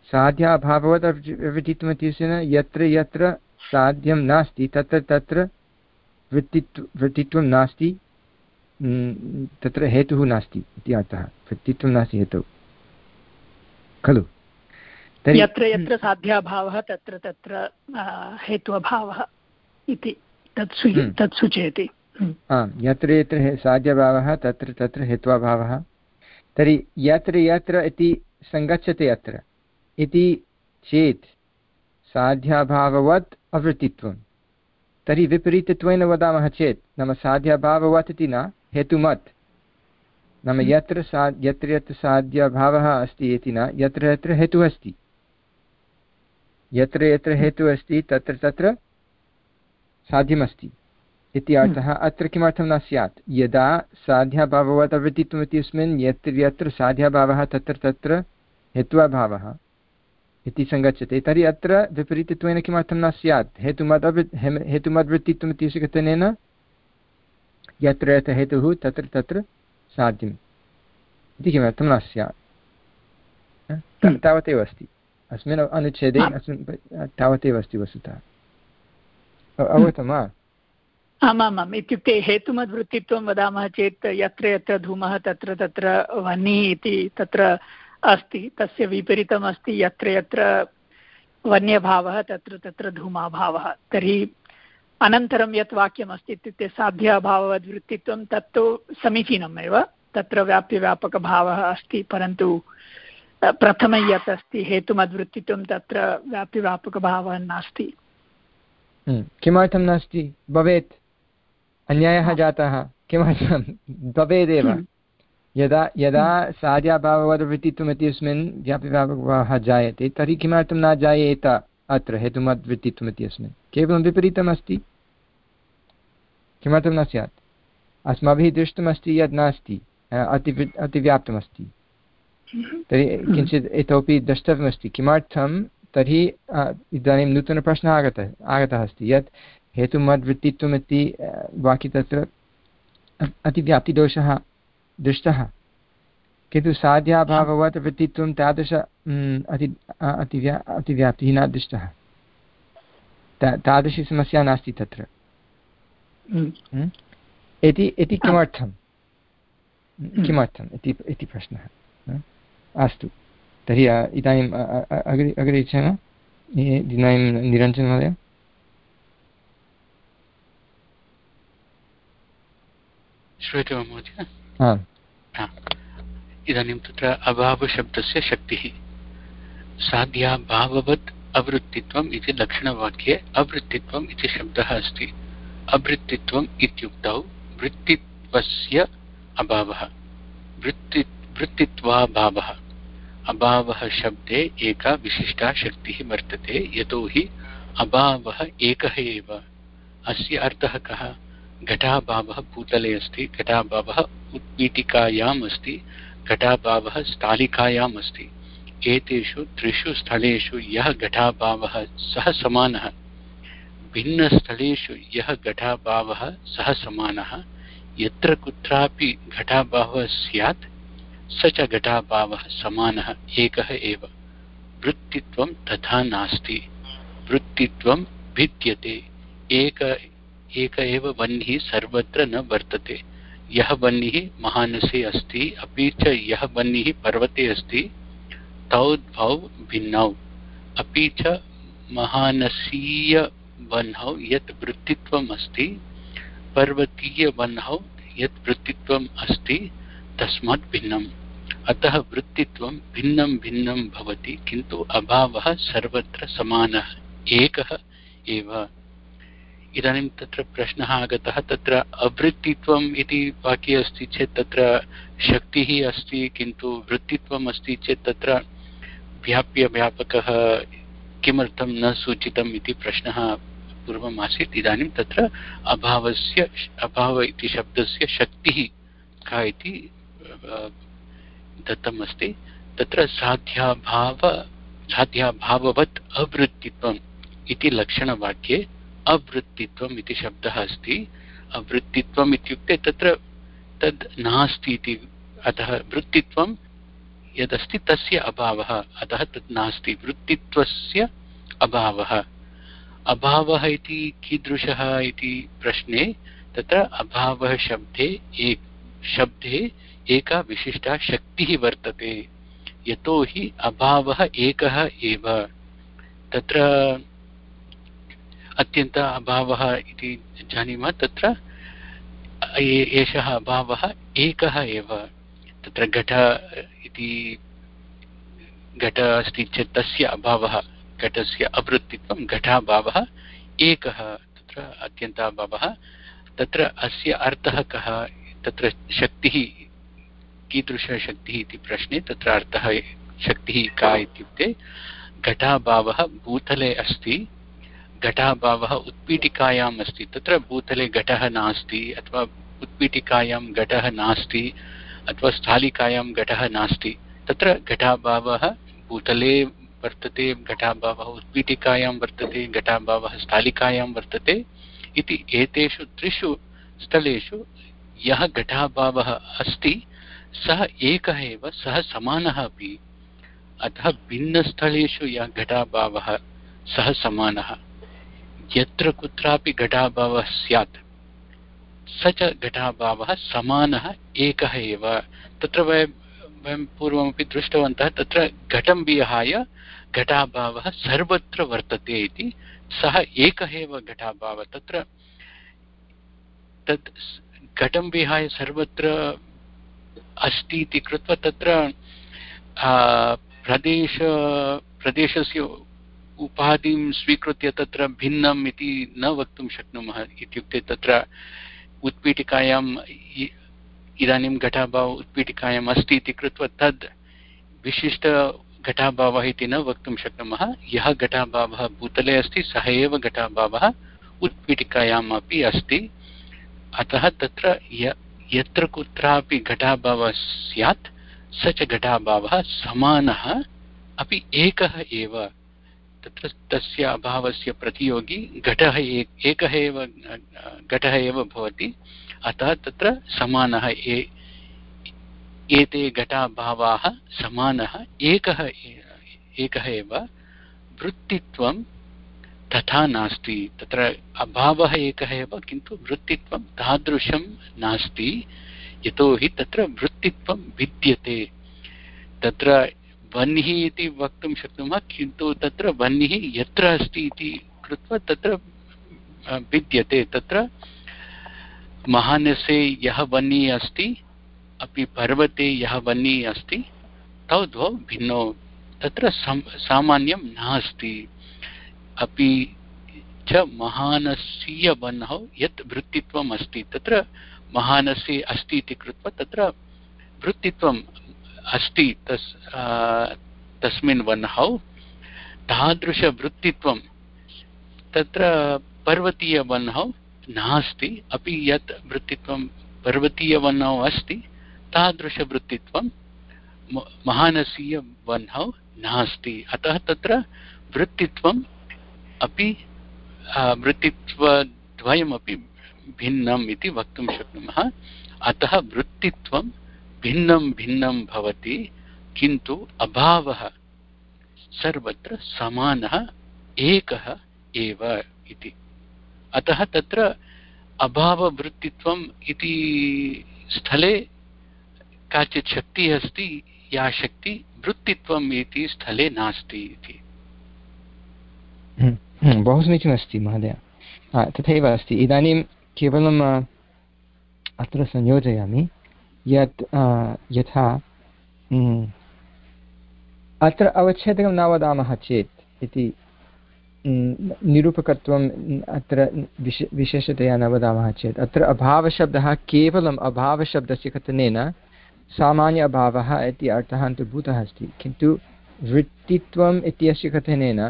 साध्याभाववत् वृत्तित्वम् इत्यनेन यत्र यत्र साध्यं नास्ति तत्र तत्र वृत्तित्व वृत्तित्वं नास्ति, तत्र हेतुः नास्ति इति अर्थः। वृत्तित्वं नास्ति हेतुः खलु। यत्र यत्र साध्याभावः तत्र तत्र हेत्वभावः इति तत् सूचयति। आम्, यत्र यत्र साध्यभावः तत्र तत्र हेत्वाभावः। तर्हि यत्र यत्र इति सङ्गच्छते अत्र इति चेत् साध्याभाववत् अवृत्तित्वं, तर्हि विपरीतत्वेन वदामः चेत् नाम साध्याभाववत् इति न हेतुमत्, नाम यत्र सा यत्र यत्र साध्यभावः अस्ति इति न यत्र यत्र हेतुः अस्ति, यत्र यत्र हेतुः अस्ति तत्र तत्र साध्यमस्ति इति अर्थः। अत्र किमर्थं न स्यात्, यदा साध्याभाववत् अवृत्तित्वम् इत्यस्मिन् यत्र यत्र साध्याभावः तत्र तत्र हेत्वाभावः इति सङ्गच्छते, तर्हि अत्र विपरीतत्वेन किमर्थं न स्यात्, हेतुमद् हेतुमद्वृत्तित्वम् इत्यस्य कथनेन यत्र यत्र हेतुः तत्र तत्र साध्यम् इति किमर्थं न स्यात्। तावदेव अस्ति अस्मिन् अनुच्छेदे, अस्मिन् तावदेव अस्ति वस्तुतः। अवगतं वा? आमामाम्, इत्युक्ते हेतुमद्वृत्तित्वं वदामः चेत् यत्र यत्र धूमः तत्र तत्र वह्निः इति तत्र अस्ति, तस्य विपरीतम् अस्ति यत्र यत्र वन्यभावः तत्र तत्र धूमाभावः। तर्हि अनन्तरं यत् वाक्यमस्ति इत्युक्ते साध्याभाववद्वृत्तित्वं तत्तु समीचीनमेव, तत्र व्याप्यव्यापकभावः अस्ति, परन्तु प्रथमे यत् अस्ति हेतुमद्वृत्तित्वं तत्र व्याप्यव्यापकभावः नास्ति। किमर्थं नास्ति? भवेत्, अन्यायः जातः। किमर्थं? भवेदेव। यदा यदा साध्याभाववद्वृत्तित्वम् इत्यस्मिन् व्याप्यव्यापकभावः जायते तर्हि किमर्थं न जायेत अत्र हेतुमद्वृत्तित्वम् इत्यस्मिन्? केवलं विपरीतम् अस्ति, किमर्थं न स्यात्? अस्माभिः दृष्टमस्ति यद् नास्ति, अति अतिव्याप्तमस्ति, तर्हि किञ्चित् इतोपि द्रष्टव्यमस्ति किमर्थं। तर्हि इदानीं नूतनप्रश्नः आगतः आगतः अस्ति यत् हेतुमद्वृत्तित्वम् इति वाक्ये तत्र अतिव्याप्तिदोषः दृष्टः, किन्तु साध्याभाववत् वृत्तित्वं तादृश अति अतिव्या अतिव्याप्तिः न दृष्टः, तादृशी समस्या नास्ति तत्र इति इति किमर्थं किमर्थम् इति इति प्रश्नः। अस्तु, तर्हि इदानीम् अग्रे अग्रे इच्छामः। इदानीं निरञ्जन महोदय। श्रूयते वा महोदय? आम्। इदानीं तत्र अभावशब्दस्य शक्तिः साध्याभाववत् अवृत्तित्वम् इति लक्षणवाक्ये अवृत्तित्वम् इति शब्दः अस्ति। अवृत्तित्वम् इत्युक्तौ वृत्तित्वस्य अभावः, वृत्ति वृत्तित्वाभावः। अभावः शब्दे एका विशिष्टा शक्तिः वर्तते, यतोहि अभावः एकः एव। अस्य अर्थः कः? घटाभावः भूतले अस्ति, घटाभावः उत्पीठिकायाम् अस्ति, घटाभावः स्थालिकायाम् अस्ति। एतेषु त्रिषु स्थलेषु यः घटाभावः सः समानः, भिन्नस्थलेषु यः घटाभावः सः समानः। यत्र कुत्रापि घटाभावः स्यात् स च घटाभावः समानः एकः एव। वृत्तित्वं तथा नास्ति। वृत्तित्वं भिद्यते। एक एक एव वह्निः सर्वत्र न वर्तते। यः वह्निः महानसे अस्ति अपि च यः वह्निः पर्वते अस्ति तौ द्वौ भिन्नौ। अपि च महानसीय वह्नौ यत् वृत्तित्वम् अस्ति, पर्वतीय वह्नौ यत् वृत्तित्वम् अस्ति तस्मात् भिन्नम्। अतः वृत्तित्वं भिन्नं भिन्नं भवति, किन्तु अभावः सर्वत्र समानः एकः एव। इदानीं तत्र प्रश्नः आगतः, तत्र अवृत्तित्वम् इति वाक्ये अस्ति चेत् तत्र शक्तिः अस्ति, किन्तु वृत्तित्वम् अस्ति चेत् तत्र व्याप्यव्यापकः किमर्थं न सूचितम् इति प्रश्नः पूर्वम् आसीत्। इदानीं तत्र अभावस्य अभाव इति शब्दस्य शक्तिः का इति दत्तम् अस्ति। तत्र साध्याभाव साध्याभाववत् अवृत्तित्वम् इति लक्षणवाक्ये अवृत्तित्वम् इति शब्दः अस्ति। अवृत्तित्वम् इत्युक्ते तत्र तद् नास्ति इति, अतः वृत्तित्वं यदस्ति तस्य अभावः, अतः तत् नास्ति। वृत्तित्वस्य अभावः। अभावः इति कीदृशः इति प्रश्ने तत्र अभावः शब्दे एक शब्दे एका विशिष्टा शक्तिः वर्तते, यतोहि अभावः एकः एव। तत्र अत्यन्त अभावः इति जानीमः, तत्र एषः अभावः एकः एव। तत्र घट इति घट अस्ति चेत् तस्य अभावः, घटस्य अवृत्तित्वं, घटाभावः एकः, तत्र अत्यन्त अभावः। तत्र अस्य अर्थः कः? तत्र शक्तिः कीदृशशक्तिः इति प्रश्ने तत्र अर्थः शक्तिः का इत्युक्ते घटाभावः भूतले अस्ति, घटाभावः उत्पीठिकायाम् अस्ति। तत्र भूतले घटः नास्ति, अथवा उत्पीठिकायां घटः नास्ति, अथवा स्थालिकायां घटः नास्ति। तत्र घटाभावः भूतले वर्तते, घटाभावः उत्पीठिकायां वर्तते, घटाभावः स्थालिकायां वर्तते इति एतेषु त्रिषु स्थलेषु यः घटाभावः अस्ति सः एकः एव, सः समानः अपि। अतः भिन्नस्थलेषु यः घटाभावः सः समानः। यत्र कुत्रापि घटाभावः स्यात् स च घटाभावः समानः एकः एव। तत्र वयं वयं पूर्वमपि दृष्टवन्तः, तत्र घटं विहाय घटाभावः सर्वत्र वर्तते इति। सः एकः एव घटाभावः। तत्र तत् घटं विहाय सर्वत्र अस्ति इति कृत्वा तत्र प्रदेश प्रदेशस्य उपाधिं स्वीकृत्य तत्र भिन्नम् इति न वक्तुं शक्नुमः। इत्युक्ते तत्र उत्पीठिकायाम् इदानीं घटाभावः उत्पीठिकायाम् अस्ति इति कृत्वा तद् विशिष्ट घटाभावः इति न वक्तुं शक्नुमः। यः घटाभावः भूतले अस्ति सः एव घटाभावः उत्पीठिकायाम् अपि अस्ति। अतः तत्र य यत्र कुत्रापि घटाभावः स्यात् स च घटाभावः समानः अपि एकः एव। तत्र तस्य अभावस्य प्रतियोगी घटः एकः एव घटः एव भवति। अतः तत्र समानः ए एते घटाभावाः समानः एकः एकः एव। वृत्तित्वं तथा नास्ति। तत्र अभावः एकः एव, किन्तु वृत्तित्वं तादृशं नास्ति, यतोहि तत्र वृत्तित्वं विद्यते। तत्र वह्निः इति वक्तुं शक्नुमः, किन्तु तत्र वह्निः यत्र अस्ति इति कृत्वा तत्र विद्यते। तत्र महानसे यः वह्निः अस्ति अपि पर्वते यः वह्निः अस्ति तौ द्वौ भिन्नौ। तत्र सामान्यं नास्ति। अपि च महानस्य वह्नौ यत् वृत्तित्वम् अस्ति, तत्र महानसे अस्ति इति कृत्वा तत्र वृत्तित्वम् अस्ति तस् तस्मिन् वह्नौ। तादृशवृत्तित्वं तत्र पर्वतीयवह्नौ नास्ति। अपि यत् वृत्तित्वं पर्वतीयवह्नौ अस्ति तादृशवृत्तित्वं महानसीयवह्नौ नास्ति। अतः तत्र वृत्तित्वम् अपि वृत्तित्वद्वयमपि भिन्नम् इति वक्तुं शक्नुमः। अतः वृत्तित्वं भिन्नं भिन्नं भवति, किन्तु अभावः सर्वत्र समानः एकः एव इति। अतः तत्र अभाववृत्तित्वम् इति स्थले काचित् शक्तिः अस्ति, या शक्ति वृत्तित्वम् इति स्थले नास्ति इति। बहु समीचीनमस्ति महोदय। तथैव अस्ति। इदानीं केवलम् अत्र संयोजयामि यत् यथा अत्र अवच्छेदकं न वदामः चेत् इति निरूपकत्वम् अत्र विशे विशेषतया न वदामः चेत् अत्र अभावशब्दः केवलम् अभावशब्दस्य कथनेन सामान्य अभावः इति अर्थः अन्तर्भूतः अस्ति, किन्तु वृत्तित्वम् इत्यस्य कथनेन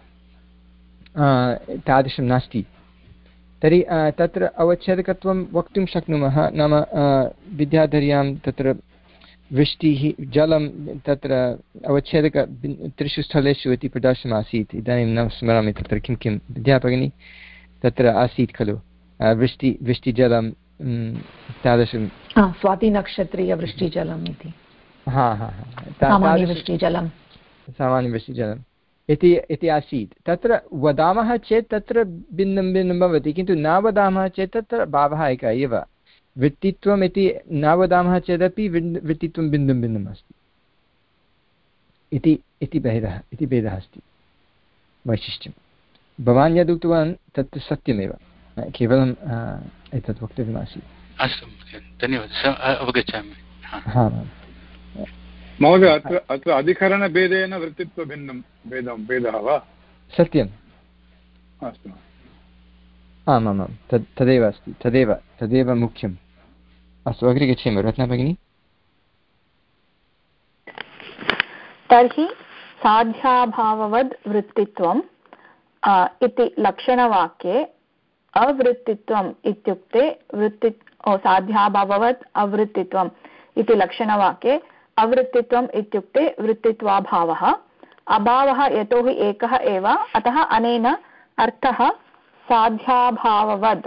तादृशं नास्ति। तर्हि तत्र अवच्छेदकत्वं वक्तुं शक्नुमः। नाम विद्याधर्यां तत्र वृष्टिः जलं तत्र अवच्छेदक त्रिषु स्थलेषु इति प्रदर्शनमासीत्। इदानीं न स्मरामि तत्र किं किं विद्याभगिनी तत्र आसीत् खलु। वृष्टि वृष्टिजलं तादृशं स्वातिनक्षत्रीयवृष्टिजलम् इति हा हा हा सामान्यवृष्टिजलं सामान्यवृष्टिजलम् इति इति आसीत्। तत्र वदामः चेत् तत्र भिन्नं भिन्नं भवति, किन्तु न वदामः चेत् तत्र भावः एकः एव। वृत्तित्वम् इति न वदामः चेदपि वृत्तित्वं भिन्नं भिन्नम् अस्ति इति इति भेदः इति भेदः अस्ति, वैशिष्ट्यं। भवान् यद् उक्तवान् तत् सत्यमेव, केवलम् एतत् वक्तव्यमासीत्। अस्तु धन्यवादः, अवगच्छामि। महोदय अत्र अत्र अधिकरणभेदेन वृत्तित्वभिन्नं भेदं भेदः वा? सत्यम्। अस्तु आमामां तद् तदेव अस्ति, तदेव तदेव मुख्यम्। अस्तु अग्रे गच्छेम। रत्ना भगिनी। तर्हि साध्याभाववद् वृत्तित्वम् इति लक्षणवाक्ये अवृत्तित्वम् इत्युक्ते वृत्ति साध्याभाववद् अवृत्तित्वम् इति लक्षणवाक्ये अवृत्तित्वम् इत्युक्ते वृत्तित्वाभावः। अभावः यतोहि एकः एव, अतः अनेन अर्थः साध्याभाववद्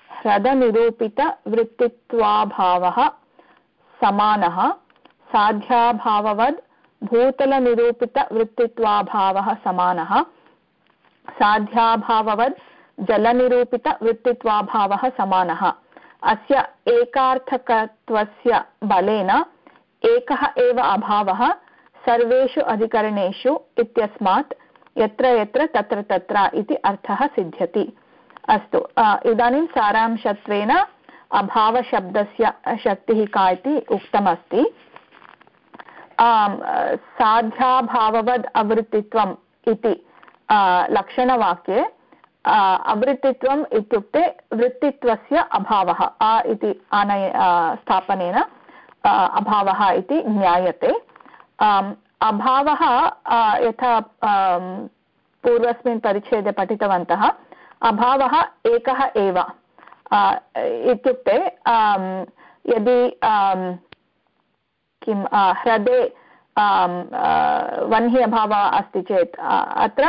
ह्रदनिरूपितवृत्तित्वाभावः समानः साध्याभाववद् भूतलनिरूपितवृत्तित्वाभावः समानः साध्याभाववद् जलनिरूपितवृत्तित्वाभावः समानः। अस्य एकार्थकत्वस्य बलेन एकः एव अभावः सर्वेषु अधिकरणेषु इत्यस्मात् यत्र यत्र तत्र तत्र इति अर्थः सिद्ध्यति। अस्तु, इदानीं सारांशत्वेन अभावशब्दस्य शक्तिः का इति उक्तमस्ति। साध्याभाववद् अवृत्तित्वम् इति लक्षणवाक्ये अवृत्तित्वम् इत्युक्ते वृत्तित्वस्य अभावः अ इति आनय स्थापनेन अभावः इति ज्ञायते। अभावः यथा पूर्वस्मिन् परिच्छेदे पठितवन्तः, अभावः एकः एव इत्युक्ते यदि किं ह्रदे वह्नि अभावः अस्ति चेत् अत्र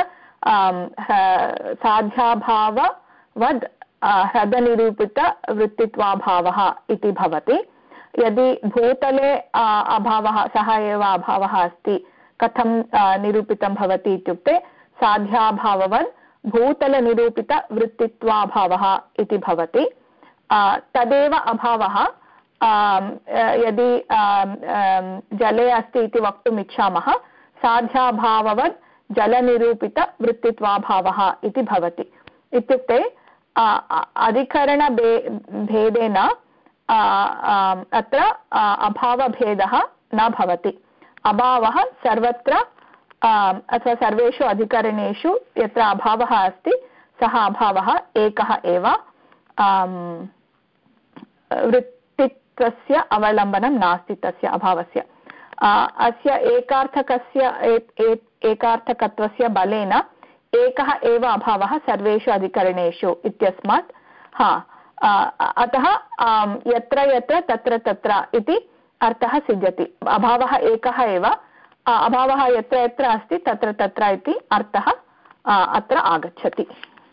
साध्याभाववद् ह्रदनिरूपितवृत्तित्वाभावः इति भवति। यदि भूतले अभावः सः एव अभावः अस्ति, कथं निरूपितं भवति इत्युक्ते साध्याभाववद् भूतलनिरूपितवृत्तित्वाभावः इति भवति। तदेव अभावः यदि जले अस्ति इति वक्तुम् इच्छामः, साध्याभाववद् जलनिरूपितवृत्तित्वाभावः इति भवति। इत्युक्ते अधिकरणभे भेदेन अत्र अभावभेदः न भवति। अभावः सर्वत्र अथवा सर्वेषु अधिकरणेषु यत्र अभावः अस्ति सः अभावः एकः एव। वृत्तित्वस्य अवलम्बनं नास्ति तस्य अभावस्य। अस्य एकार्थकस्य एकार्थकत्वस्य बलेन एकः एव अभावः सर्वेषु अधिकरणेषु इत्यस्मात् हा अतः यत्र यत्र तत्र तत्र इति अर्थः सिद्ध्यति। अभावः एकः एव, अभावः यत्र यत्र अस्ति तत्र तत्र इति अर्थः अत्र आगच्छति।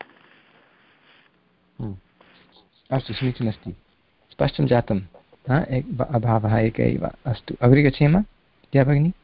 अस्तु, समीचीनमस्ति, स्पष्टं जातम्। अभावः एक एव। अस्तु अग्रे गच्छेम। क्या भगिनि?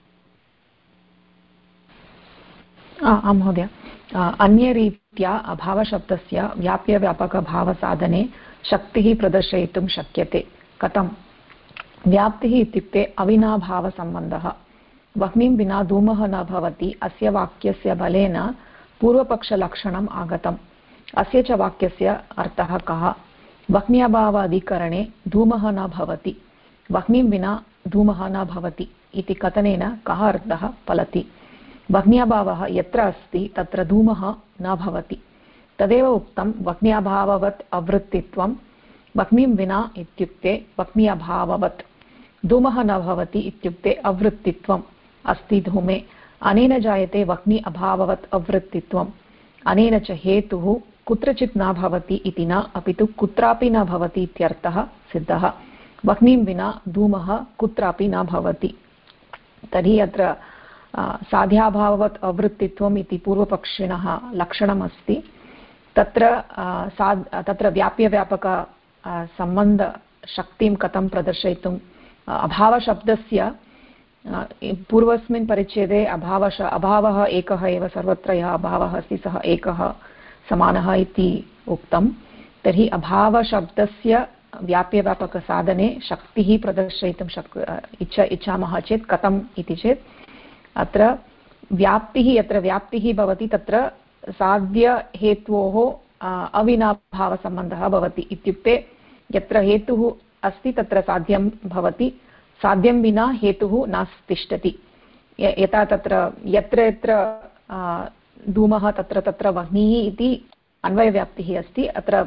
आं महोदय, अन्यरीत्या अभावशब्दस्य व्याप्यव्यापकभावसाधने शक्तिः प्रदर्शयितुं शक्यते। कथं? व्याप्तिः इत्युक्ते अविनाभावसम्बन्धः। वह्निं विना धूमः न भवति, अस्य वाक्यस्य बलेन पूर्वपक्षलक्षणम् आगतम्। अस्य च वाक्यस्य अर्थः कः? वह्न्यभावाधिकरणे धूमः न भवति, वह्निं विना धूमः न भवति इति कथनेन कः अर्थः फलति? वह्न्यभावः यत्र अस्ति तत्र धूमः न भवति। तदेव उक्तं वह्न्यभाववत् अवृत्तित्वं। वह्निं विना इत्युक्ते वह्न्यभाववत्, धूमः न भवति इत्युक्ते अवृत्तित्वम् अस्ति धूमे। अनेन जायते वह्नि अभाववत् अवृत्तित्वम्। अनेन च हेतुः कुत्रचित् न भवति इति न, अपि तु कुत्रापि न भवति इत्यर्थः सिद्धः। वह्निं विना धूमः कुत्रापि न भवति। तर्हि अत्र साध्याभाववत् अवृत्तित्वम् इति पूर्वपक्षिणः लक्षणमस्ति। तत्र सा तत्र व्याप्यव्यापक सम्बन्धशक्तिं कथं प्रदर्शयितुम्? अभावशब्दस्य पूर्वस्मिन् परिच्छेदे अभावश अभावः एकः एव सर्वत्र यः अभावः अस्ति सः एकः समानः इति उक्तं। तर्हि अभावशब्दस्य व्याप्यव्यापकसाधने शक्तिः प्रदर्शयितुं शक् इच्छा इच्छामः चेत् कथम् इति चेत् अत्र व्याप्तिः यत्र व्याप्तिः भवति तत्र साध्यहेत्वोः अविनाभावसम्बन्धः भवति। इत्युक्ते यत्र हेतुः अस्ति तत्र साध्यं भवति, साध्यं विना हेतुः न तिष्ठति। यथा तत्र यत्र यत्र धूमः तत्र तत्र वह्निः इति अन्वयव्याप्तिः अस्ति। अत्र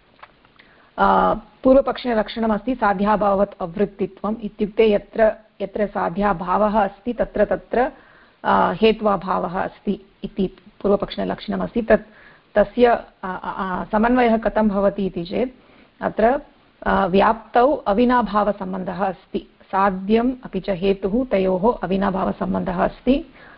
पूर्वपक्षलक्षणमस्ति साध्याभाववत् अवृत्तित्वम्। इत्युक्ते यत्र यत्र साध्याभावः अस्ति तत्र तत्र हेत्वाभावः अस्ति इति पूर्वपक्षलक्षणमस्ति। तत् तस्य समन्वयः कथं भवति इति चेत् अत्र व्याप्तौ अविनाभावसम्बन्धः अस्ति। साध्यम् अपि च हेतुः तयोः अविनाभावसम्बन्धः अस्ति।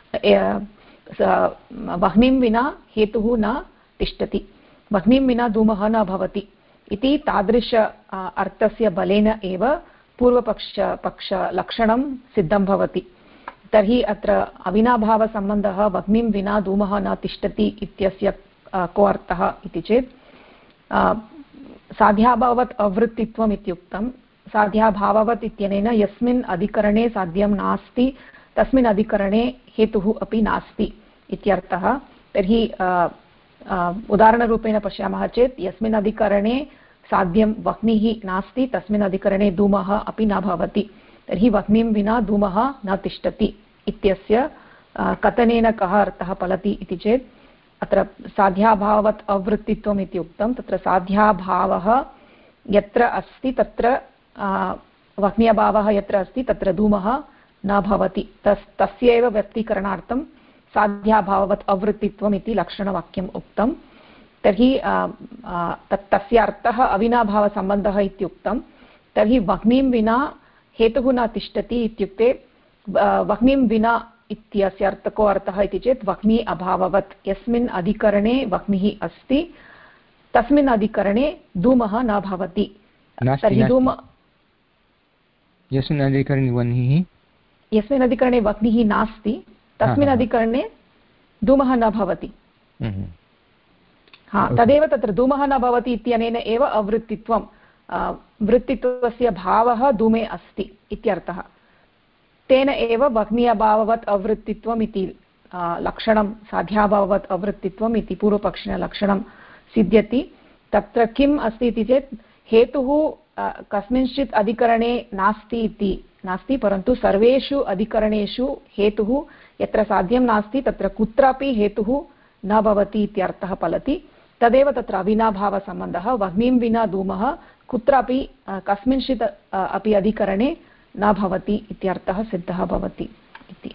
वह्निं विना हेतुः न तिष्ठति, वह्निं विना धूमः न भवति इति तादृश अर्थस्य बलेन एव पूर्वपक्ष पक्षलक्षणं सिद्धं भवति। तर्हि अत्र अविनाभावसम्बन्धः वह्निं विना धूमः न तिष्ठति इत्यस्य को अर्थः इति चेत् साध्याभाववत् अवृत्तित्वम् इत्युक्तं। साध्याभाववत् इत्यनेन यस्मिन् अधिकरणे साध्यं नास्ति तस्मिन् अधिकरणे हेतुः अपि नास्ति इत्यर्थः। तर्हि उदाहरणरूपेण पश्यामः चेत् यस्मिन् अधिकरणे साध्यं वह्निः नास्ति तस्मिन् अधिकरणे धूमः अपि न भवति। तर्हि वह्निं विना धूमः न तिष्ठति इत्यस्य कथनेन कः अर्थः फलति इति चेत् अत्र साध्याभाववत् अवृत्तित्वम् इति उक्तं। तत्र साध्याभावः यत्र अस्ति तत्र वह्न्यभावः यत्र अस्ति तत्र धूमः न भवति। तस् तस्य एव व्यक्तीकरणार्थं साध्याभाववत् अवृत्तित्वम् इति लक्षणवाक्यम् उक्तं। तर्हि तत् तस्य अर्थः अविनाभावसम्बन्धः इत्युक्तं। तर्हि वह्निं विना हेतुः न तिष्ठति इत्युक्ते वह्निं विना इत्यस्य अर्थ को अर्थः इति चेत् वह्नि अभाववत्। यस्मिन् अधिकरणे वह्निः अस्ति तस्मिन् अधिकरणे धूमः न भवति। तर्हि धूम यस्मिन् अधिकरणे वह्निः यस्मिन् अधिकरणे वह्निः नास्ति तस्मिन् अधिकरणे धूमः न भवति। हा तदेव तत्र धूमः न भवति इत्यनेन एव अवृत्तित्वं वृत्तित्वस्य भावः धूमे अस्ति इत्यर्थः। तेन एव वह्नि अभाववत् अवृत्तित्वम् इति लक्षणं साध्याभाववत् अवृत्तित्वम् इति पूर्वपक्षलक्षणं सिद्ध्यति। तत्र किम् अस्ति इति चेत् हेतुः कस्मिंश्चित् अधिकरणे नास्ति इति नास्ति, परन्तु सर्वेषु अधिकरणेषु हेतुः यत्र साध्यं नास्ति तत्र कुत्रापि हेतुः न भवति इत्यर्थः फलति। तदेव तत्र अविनाभावसम्बन्धः। वह्निं विना धूमः कुत्रापि कस्मिंश्चित् अपि अधिकरणे न भवति इत्यर्थः सिद्धः भवति इति।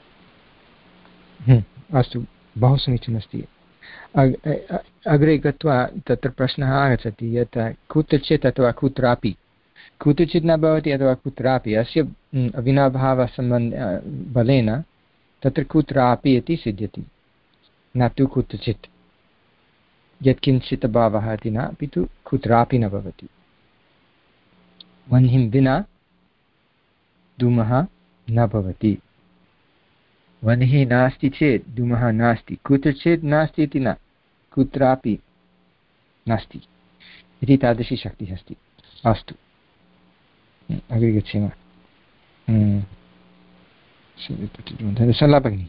अस्तु, बहु समीचीनमस्ति। अग्रे गत्वा तत्र प्रश्नः आगच्छति यत् कुत्रचित् अथवा कुत्रापि, कुत्रचित् न भवति अथवा कुत्रापि, अस्य अविनाभावसम्बन्ध बलेन तत्र कुत्रापि इति सिद्ध्यति, न तु कुत्रचित्। यत्किञ्चित् अभावः इति न, अपि तु कुत्रापि न भवति। वह्निं विना धूमः न भवति। वह्निः नास्ति चेत् धूमः नास्ति, कुत्रचित् नास्ति इति न, कुत्रापि नास्ति इति तादृशी शक्तिः अस्ति। अस्तु, अग्रे गच्छेम। सरला भगिनी।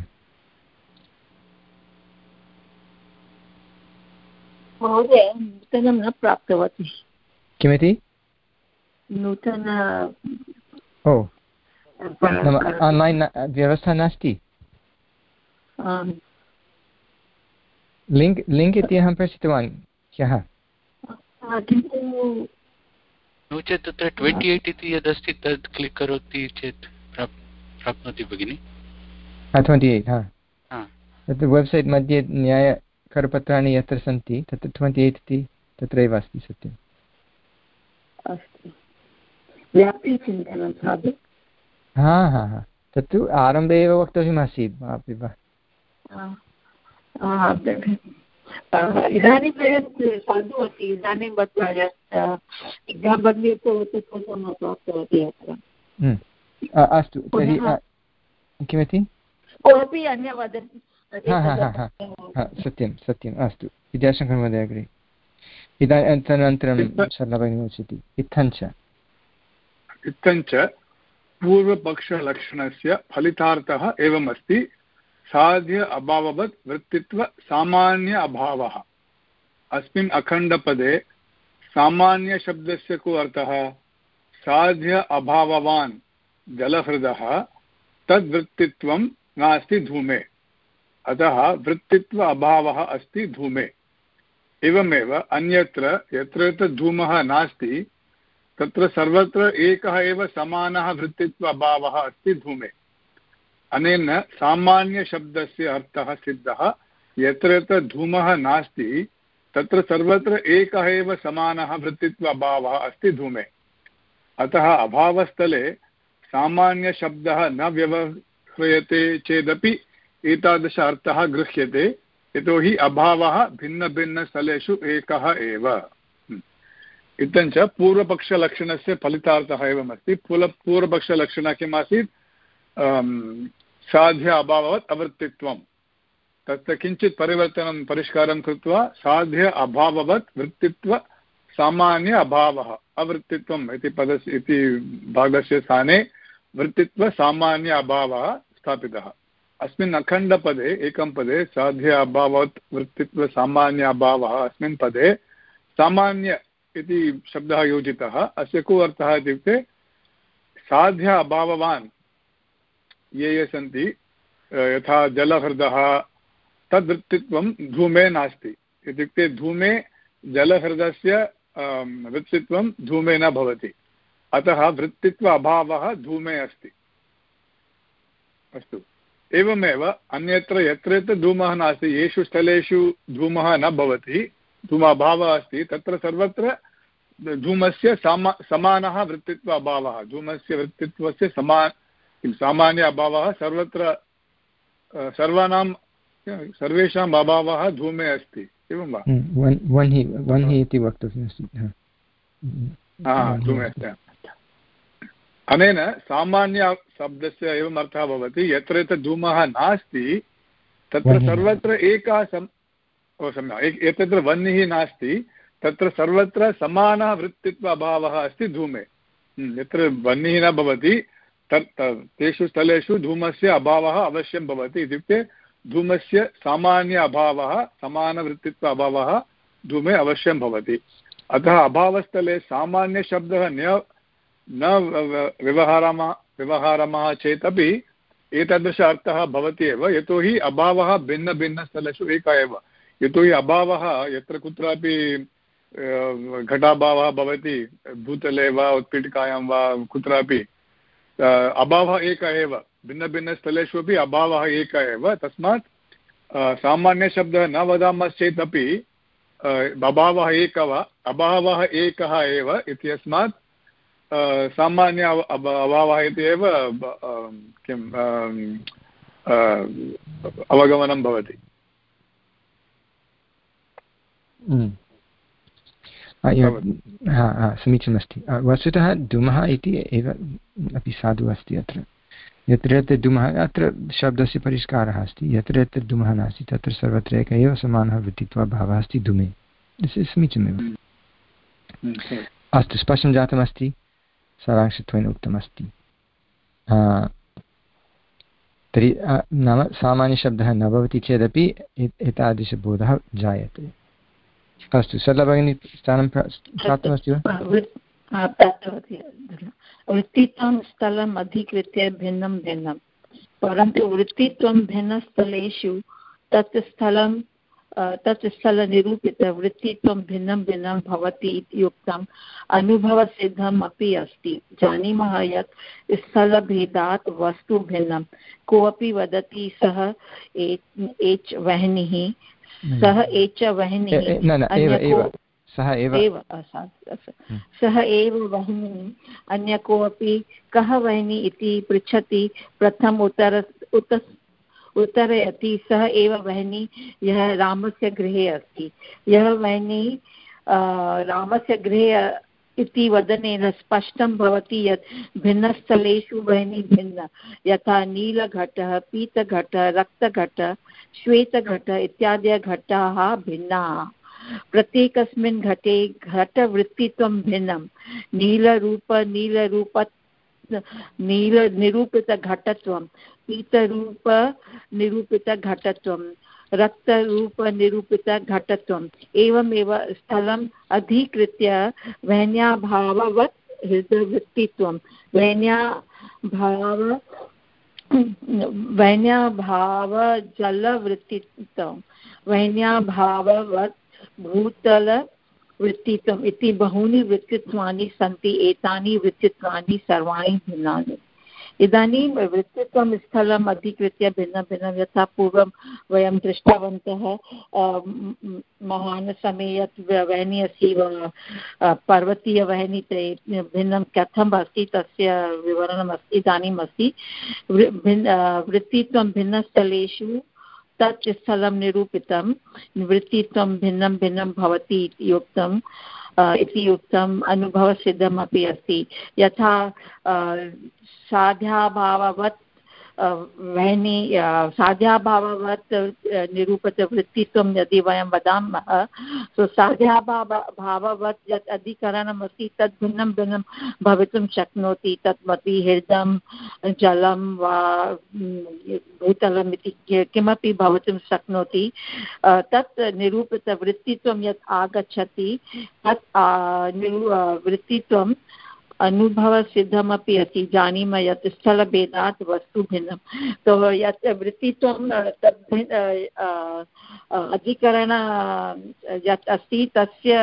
महोदय, नूतनं न प्राप्तवती। किमिति? नूतन ओ नाम आन्लैन् व्यवस्था नास्ति? लिङ्क् लिङ्क् इति अहं प्रेषितवान् ह्यः। नो चेत् तत्र ट्वेण्टि एय्ट् इति यदस्ति तत् क्लिक् करोति चेत् प्राप्नोति भगिनि। ट्वेण्टि एय्ट् हा तत्र वेब्सैट् मध्ये न्यायकरपत्राणि यत्र सन्ति तत्र ट्वेण्टि एय्ट् इति तत्रैव अस्ति। सत्यम्। अस्तु, व्याप्तिचिन्तनं साधु। हा हा हा तत्तु आरम्भे एव वक्तव्यमासीत्। इदानीं साधु अस्ति। इदानीं प्राप्तवती अत्र। अस्तु तर्हि किमिति कोऽपि अन्य वदति सत्यं सत्यम् अस्तु विद्याशङ्कर महोदय अग्रे इदानीं तदनन्तरं सरलभगिनी उच्यते इत्थञ्च इत्थञ्च पूर्वपक्षलक्षणस्य फलितार्थः एवम् अस्ति साध्य अभाववत् वृत्तित्व सामान्य अभावः अस्मिन् अखण्डपदे सामान्यशब्दस्य को अर्थः साध्य अभाववान् जलहृदः तद्वृत्तित्वं नास्ति धूमे अतः वृत्तित्व अभावः अस्ति धूमे एवमेव अन्यत्र यत्र यत्र धूमः नास्ति तत्र सर्वत्र एकः एव समानः वृत्तित्व अभावः अस्ति धूमे अनेन सामान्यशब्दस्य अर्थः सिद्धः यत्र यत्र धूमः नास्ति तत्र सर्वत्र एकः एव समानः वृत्तित्व अभावः अस्ति धूमे अतः अभावस्थले सामान्यशब्दः न व्यवह्रियते चेदपि एतादृश अर्थः गृह्यते यतोहि अभावः भिन्नभिन्नस्थलेषु एकः एव इत्थञ्च पूर्वपक्षलक्षणस्य फलितार्थः एवमस्ति पूर्व पूर्वपक्षलक्षणः किम् आसीत् साध्य अभाववत् अवृत्तित्वं तत्र किञ्चित् परिवर्तनं परिष्कारं कृत्वा साध्य अभाववत् वृत्तित्व सामान्य अभावः अवृत्तित्वम् इति पदस्य इति भागस्य स्थाने वृत्तित्व सामान्य अभावः स्थापितः अस्मिन् अखण्डपदे एकं पदे साध्य अभाववत् वृत्तित्व सामान्य अभावः अस्मिन् पदे सामान्य इति शब्दः योजितः अस्य को अर्थः इत्युक्ते साध्य अभाववान् ये ये सन्ति यथा जलहृदः तद्वृत्तित्वं धूमे नास्ति इत्युक्ते धूमे जलहृदस्य वृत्तित्वं धूमे न भवति अतः वृत्तित्व अभावः धूमे अस्ति अस्तु एवमेव अन्यत्र यत्र यत्र धूमः नास्ति येषु स्थलेषु धूमः न भवति धूम अभावः अस्ति तत्र सर्वत्र धूमस्य सामा समानः वृत्तित्व अभावः धूमस्य वृत्तित्वस्य समा किं सामान्य अभावः सर्वत्र सर्वाणां सर्वेषाम् अभावः धूमे अस्ति एवं वा वह्नि इति वक्तव्यमस्ति धूमे अस्ति अनेन सामान्यशब्दस्य एवम् अर्थः भवति यत्र यत्र धूमः नास्ति तत्र सर्वत्र एकः सम् ओ सम्यक् एतत्र वह्निः नास्ति तत्र सर्वत्र समानः वृत्तित्व अभावः अस्ति धूमे यत्र वह्निः न भवति तत् तेषु स्थलेषु धूमस्य अभावः अवश्यं भवति इत्युक्ते धूमस्य सामान्य अभावः समानवृत्तित्व अभावः धूमे अवश्यं भवति अतः अभावस्थले सामान्यशब्दः न न व्यवहारामः व्यवहारामः चेदपि एतादृश अर्थः भवति एव यतोहि अभावः भिन्नभिन्नस्थलेषु एकः एव यतोहि अभावः यत्र कुत्रापि घटाभावः भवति भूतले वा उत्पीठिकायां वा कुत्रापि अभावः एकः एव भिन्नभिन्नस्थलेषु अपि अभावः एकः एव तस्मात् सामान्यशब्दः न वदामश्चेत् अपि अभावः एकः वा अभावः एकः एव इत्यस्मात् सामान्य अभावः इति एव किम् अवगमनं भवति समीचीनमस्ति वस्तुतः धूमः इति एव अपि साधु अस्ति अत्र यत्र यत्र धूमः अत्र शब्दस्य परिष्कारः अस्ति यत्र यत्र धूमः नास्ति तत्र सर्वत्र एकः एव समानः वृत्तित्वभावः अस्ति धूमे समीचीनमेव अस्तु स्पष्टं जातमस्ति सारांशत्वेन उक्तमस्ति तर्हि नाम सामान्यशब्दः न भवति चेदपि एतादृशबोधः जायते अस्तु सरला भगिनी स्थानं प्राप्तमस्ति वा प्राप्तवती वृत्तित्वं स्थलम् अधिकृत्य भिन्नं भिन्नं परन्तु वृत्तित्वं भिन्नस्थलेषु तत् स्थलं तत् स्थलनिरूपितवृत्तित्वं भिन्नं भिन्नं भवति इति उक्तम् अनुभवसिद्धम् अपि अस्ति जानीमः यत् स्थलभेदात् वस्तु भिन्नं कोऽपि वदति सः एच् वह्निः सः एच वह्निः सः एव सः एव वह्निः अन्य कोऽपि कः वह्नि इति पृच्छति प्रथम उत्तर उत उत्तरयति सः एव वह्नि यः रामस्य गृहे अस्ति यः वह्नि रामस्य गृहे इति वदनेन स्पष्टं भवति यत् भिन्नस्थलेषु वह्नि भिन्न, यथा नीलघटः, पीतघटः, रक्तघटः, श्वेतघटः इत्यादयः घटाः भिन्नाः। प्रत्येकस्मिन् घटे घटवृत्तित्वं भिन्नं। नीलरूप नीलरूप नीलनिरूपितघटत्वं, पीतरूपनिरूपितघटत्वं, रक्तरूपनिरूपितघटत्वम्। एवमेव स्थलम् अधिकृत्य वह्न्याभाववत् हृदवृत्तित्वं, वह्न्याभाव वह्न्याभावजलवृत्तित्वं, वह्न्याभाववत् भूतलवृत्तित्वम् इति बहूनि वृत्तित्वानि सन्ति। एतानि वृत्तित्वानि सर्वाणि भिन्नानि। इदानीं वृत्तित्वं स्थलम् अधिकृत्य भिन्नं भिन्नं, यथा पूर्वं वयं दृष्टवन्तः महान् समये यत् वह्नि अस्ति पर्वतीयवह्नि भिन्नं कथम् अस्ति तस्य विवरणम् अस्ति इदानीम् अस्ति। वृत्तित्वं भिन्नस्थलेषु तत् स्थलं निरूपितं, वृत्तित्वं भिन्नं भिन्नं भवति इति उक्तम् इति उक्तम् अनुभवसिद्धमपि अस्ति। यथा साध्याभाववत् वह्नि साध्याभाववत् निरूपितवृत्तित्वं यदि वयं वदामः, सो साध्याभाववत् यत् अधिकरणम् अस्ति तत् भिन्नं भिन्नं भवितुं शक्नोति। तत् हृदं जलं वा भूतलम् इति किमपि भवितुं शक्नोति। तत् निरूपितवृत्तित्वं यत् आगच्छति तत् वृत्तित्वं अनुभवसिद्धमपि अस्ति। जानीमः यत् स्थलभेदात् वस्तु भिन्नं, तो यत् वृत्तित्वं तद् अधिकरण यत् अस्ति तस्य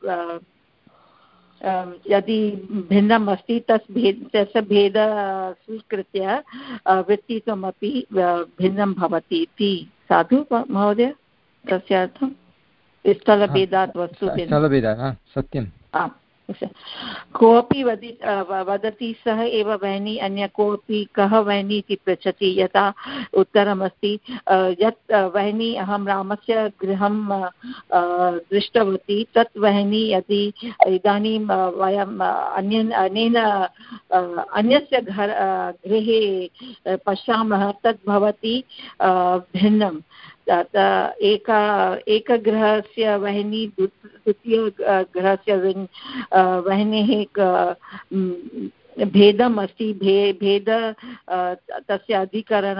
यदि भिन्नम् अस्ति तस् भेद तस्य भेद स्वीकृत्य वृत्तित्वमपि भिन्नं भवति इति। साधु महोदय, तस्य अर्थं स्थलभेदात् वस्तु भिन्नं। सत्यम्। आम्, कोऽपि वदति वदति सः एव वह्नि, अन्य कोऽपि कः वह्नि इति पृच्छति। यथा उत्तरमस्ति यत् वह्नि अहं रामस्य गृहं दृष्टवती, तत् वह्नि यदि इदानीं वयम् अन्येन अनेन अन्यस्य घर गृहे पश्यामः तत् भवति भिन्नं। एक एकगृहस्य वह्नि द्वितीयगृहस्य वह्नेः भेदम् अस्ति। भे भेद तस्य अधिकरण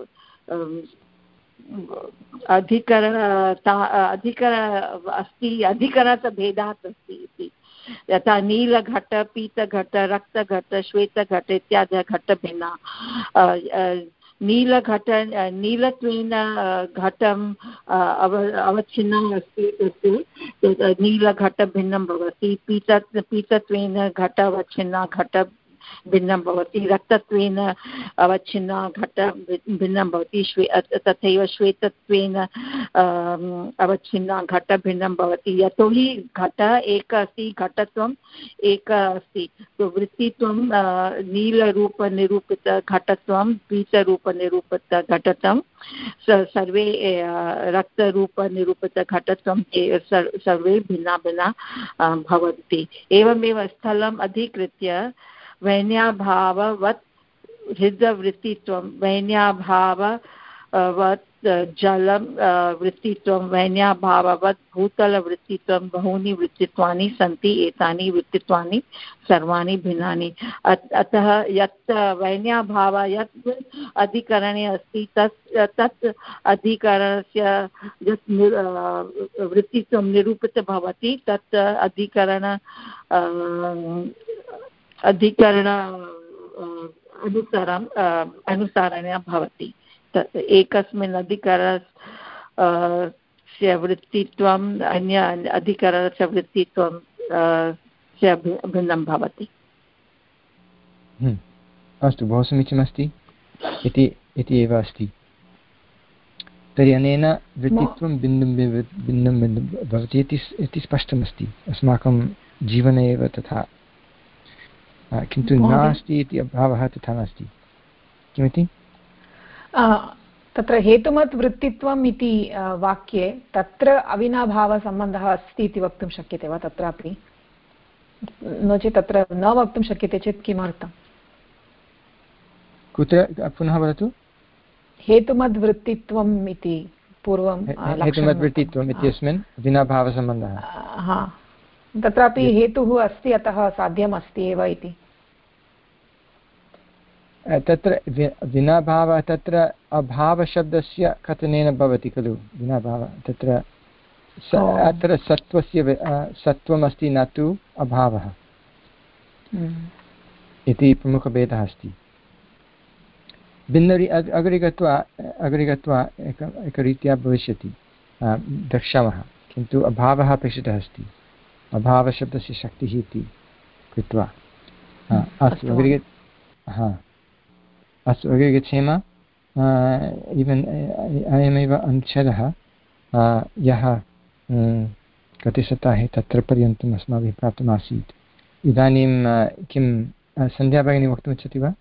अधिकरण अधिकर अस्ति अधिकरणस्य भेदात् अस्ति इति। यथा नीलघट, पीतघट, रक्तघट, श्वेतघट इत्यादयः घटभिन्ना। नीलघट नीलत्वेन घटम् अव अवच्छिन्ना अस्ति, तस्य नीलघट भिन्नं भवति। पीत पीतत्वेन घट अवच्छिन्ना घट भिन्नं भवति। रक्तत्वेन अवच्छिन्ना घट भिन्नं भवति। श्वे तथैव श्वेतत्वेन अवच्छिन्ना घट भिन्नं भवति। यतोहि घट एक अस्ति, घटत्वम् एक अस्ति। तो वृत्तित्वं नीलरूपनिरूपितघटत्वं, पीतरूपनिरूपितघटत्वं, सर्वे रक्तरूपनिरूपितघटत्वं सर्वे भिन्ना भिन्ना भवन्ति। एवमेव स्थलम् अधिकृत्य वह्न्याभाववत् हृदवृत्तित्वं, वह्न्याभाववत् जलं वृत्तित्वं, वह्न्याभाववत् भूतलवृत्तित्वं, बहूनि वृत्तित्वानि सन्ति। एतानि वृत्तित्वानि सर्वाणि भिन्नानि। अतः यत् वह्न्याभाव यत् अधिकरणे अस्ति तत् तत् अधिकरणस्य यत् वृत्तित्वं निरूपितं भवति तत् अधिकरण अधिकरण अनुसारम् अनुसारेण भवति। एकस्मिन् अधिकरणस्य वृत्तित्वम् अन्य अधिकरणस्य वृत्तित्वं भिन्नं भवति। अस्तु, बहु समीचीनमस्ति इति इति एव अस्ति। तर्हि अनेन वृत्तित्वं भिन्नं भिन्नं भिन्नं भवति इति स्पष्टमस्ति अस्माकं जीवने एव तथा, किन्तु नास्ति इति अभावः तथा नास्ति। किमिति तत्र हेतुमत् वृत्तित्वम् इति वाक्ये तत्र अविनाभावसम्बन्धः अस्ति इति वक्तुं शक्यते वा? तत्रापि नो चेत् तत्र न वक्तुं शक्यते चेत् किमर्थं? कुत्र पुनः वदतु? हेतुमद्वृत्तित्वम् इति पूर्वं हेतुमद्वृत्तित्वम् इत्यस्मिन् विना भावसम्बन्धः। हा, तत्रापि हेतुः अस्ति अतः साध्यम् अस्ति एव इति। तत्र विना भावः तत्र अभावशब्दस्य कथनेन भवति खलु विना भावः। तत्र अत्र सत्त्वस्य सत्त्वमस्ति न तु अभावः इति प्रमुखभेदः अस्ति। भिन्नरी अग्रे गत्वा अग्रे गत्वा एक एकरीत्या भविष्यति द्रक्ष्यामः, किन्तु अभावः अपेक्षितः अस्ति, अभावशब्दस्य शक्तिः इति कृत्वा। अस्तु अग्रे हा अस्तु अग्रे गच्छेम। इवन् अयमेव अनुच्छेदः यः गते सप्ताहे तत्र पर्यन्तम् अस्माभिः प्राप्तमासीत्। इदानीं किं सन्ध्या भगिनी वक्तुमिच्छति वा?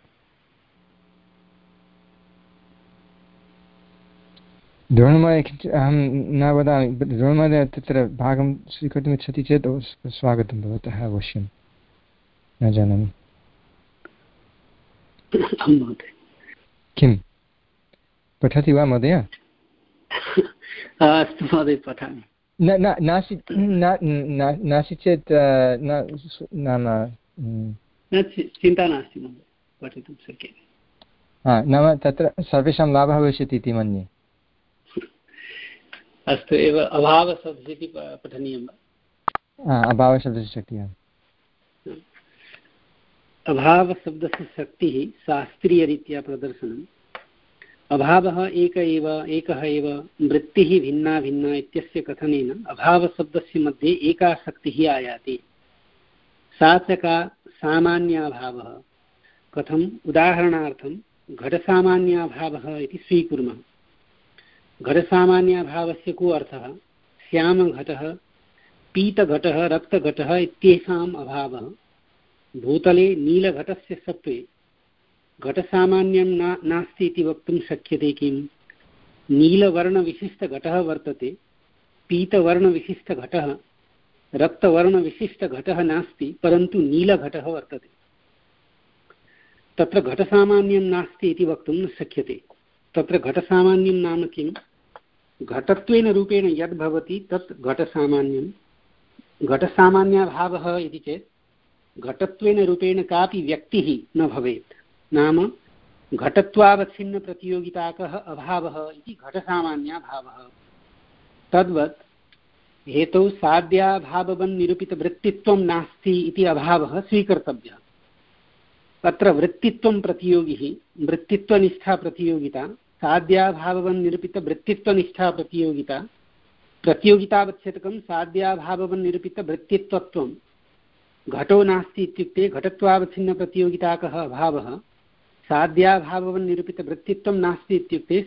द्रोणमहोदय किञ्चित् अहं न वदामि, द्रोणमहोदय तत्र भागं स्वीकर्तुमिच्छति चेत् स्वागतं भवतः अवश्यं। न जानामि किं पठति वा महोदय? अस्तु महोदय पठामि। न न नास्ति नास्ति चेत् नाम चिन्ता नास्ति महोदय, पठितुं शक्यते। नाम तत्र सर्वेषां लाभः भविष्यति इति मन्ये। अस्तु एव अभावशब्दस्य इति पठनीयं वा? अभावशब्दस्य शक्तिः। अभावशब्दस्य शक्तिः शास्त्रीयरीत्या प्रदर्शनम्। अभावः एक एव एकः एव वृत्तिः भिन्ना भिन्ना इत्यस्य कथनेन अभावशब्दस्य मध्ये एका शक्तिः आयाति, सा च का सामान्याभावः। कथम्? उदाहरणार्थं घटसामान्याभावः इति स्वीकुर्मः। घटसामान्याभावस्य को अर्थः? श्यामघटः, पीतघटः, रक्तघटः इत्येषाम् अभावः। भूतले नीलघटस्य सत्त्वे घटसामान्यं ना नास्ति इति वक्तुं शक्यते किम्? नीलवर्णविशिष्टघटः वर्तते, पीतवर्णविशिष्टघटः, रक्तवर्णविशिष्टघटः नास्ति, परन्तु नीलघटः वर्तते। तत्र घटसामान्यं नास्ति इति वक्तुं न शक्यते। तत्र घटसामान्यं नाम किम्? घटत्वेन रूपेण यद् भवति तत् घटसामान्यं। घटसामान्याभावः इति चेत् घटत्वेन रूपेण कापि व्यक्तिः न भवेत्, नाम घटत्वावच्छिन्नप्रतियोगिताकः अभावः इति घटसामान्याभावः। तद्वत् हेतौ साध्याभाववन्निरूपितवृत्तित्वं नास्ति इति अभावः स्वीकर्तव्यः। अत्र वृत्तित्वं प्रतियोगिः, वृत्तित्वनिष्ठा प्रतियोगिता, साध्याभाववन्निरूपितवृत्तित्वनिष्ठा प्रतियोगिता, प्रतियोगितावच्छेदकं साध्याभाववन्निरूपितवृत्तित्वत्वं। घटो नास्ति इत्युक्ते घटत्वावच्छिन्नप्रतियोगिताकः अभावः, साध्याभाववन्निरूपितवृत्तित्वं नास्ति इत्युक्ते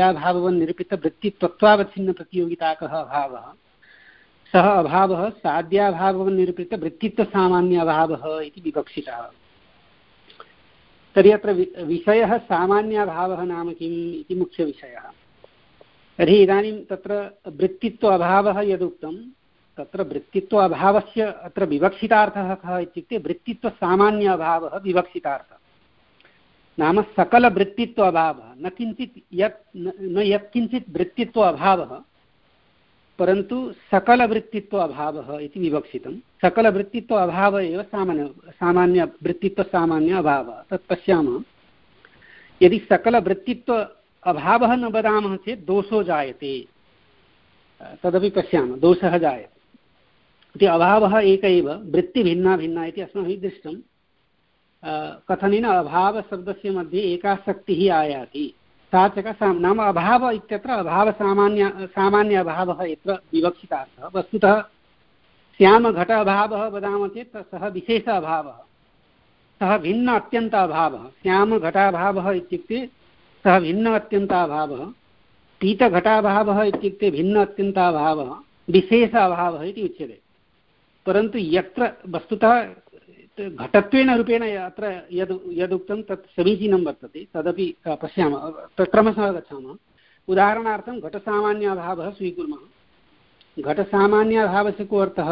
साध्याभाववन्निरूपितवृत्तित्वत्वावच्छिन्नप्रतियोगिताकः अभावः। सः अभावः साध्याभाववन्निरूपितवृत्तित्वसामान्य अभावः इति विवक्षितः। तर्हि अत्र विषयः सामान्याभावः नाम किम् इति मुख्यविषयः। तर्हि इदानीं तत्र वृत्तित्व अभावः यदुक्तं, तत्र वृत्तित्व अभावस्य अत्र विवक्षितार्थः कः इत्युक्ते वृत्तित्वसामान्य अभावः विवक्षितार्थः। नाम सकलवृत्तित्व अभावः, न किञ्चित् यत् न यत्किञ्चित् वृत्तित्व अभावः, परन्तु सकलवृत्तित्व अभावः इति विवक्षितं। सकलवृत्तित्व अभावः एव सामान्य सामान्य वृत्तित्वसामान्य अभावः। तत् पश्यामः। यदि सकलवृत्तित्व अभावः न वदामः चेत् दोषो जायते, तदपि पश्यामः, दोषः जायते इति। अभावः एक एव, वृत्तिभिन्ना भिन्ना इति अस्माभिः दृष्टं। कथनेन अभावशब्दस्य मध्ये एका शक्तिः आयाति, सा च का नाम अभाव इत्यत्र अभावसामान्य सामान्य अभावः यत्र विवक्षितार्थः। वस्तुतः श्यामघट अभावः वदामः चेत् सः विशेष अभावः, सः भिन्न अत्यन्त अभावः। श्यामघटाभावः इत्युक्ते सः भिन्न अत्यन्ताभावः, पीतघटाभावः इत्युक्ते भिन्न अत्यन्ताभावः, विशेष अभावः इति उच्यते। परन्तु यत्र वस्तुतः घटत्वेन रूपेण अत्र यद् यदुक्तं तत् समीचीनं वर्तते, तदपि पश्यामः, क्रमशः गच्छामः। उदाहरणार्थं घटसामान्याभावः स्वीकुर्मः। घटसामान्याभावस्य को अर्थः?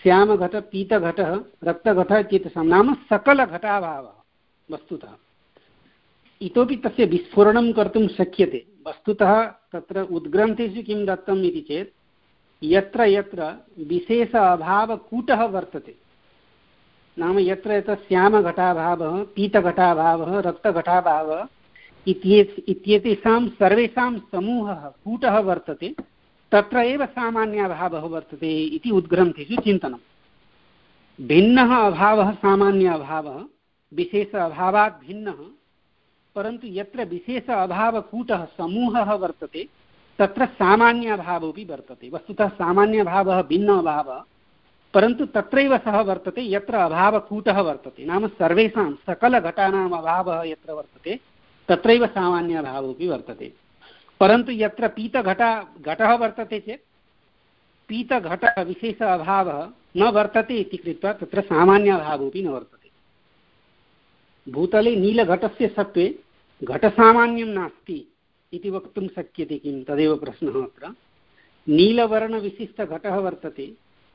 श्यामघट पीतघटः रक्तघटः इत्येतेषां नाम सकलघटाभावः वस्तुतः। इतोपि तस्य विस्फोरणं कर्तुं शक्यते। वस्तुतः तत्र उद्ग्रन्थेषु किं दत्तम् इति चेत् यत्र यत्र विशेष अभावकूटः वर्तते, नाम यत्र यत्र श्यामघटाभावः पीतघटाभावः रक्तघटाभावः इत्येतेषां सर्वेषां समूहः कूटः वर्तते, तत्र एव सामान्याभावः वर्तते इति उद्ग्रन्थेषु चिन्तनं। भिन्नः अभावः सामान्य अभावः विशेष अभावात् भिन्नः, परन्तु यत्र विशेष अभावकूटः समूहः वर्तते तत्र सामान्याभावोऽपि वर्तते। वस्तुतः सामान्यभावः भिन्न अभावः, परन्तु तत्रैव सः वर्तते यत्र अभावकूटः वर्तते, नाम सर्वेषां सकलघटानाम् अभावः यत्र वर्तते तत्रैव सामान्यभावोऽपि वर्तते। परन्तु यत्र पीतघटा घटः वर्तते चेत् पीतघटः विशेष अभावः न वर्तते इति कृत्वा तत्र सामान्यभावोऽपि न वर्तते। भूतले नीलघटस्य सत्त्वे घटसामान्यं नास्ति इति वक्तुं शक्यते किं? तदेव प्रश्नः अत्र। नीलवर्णविशिष्टघटः वर्तते,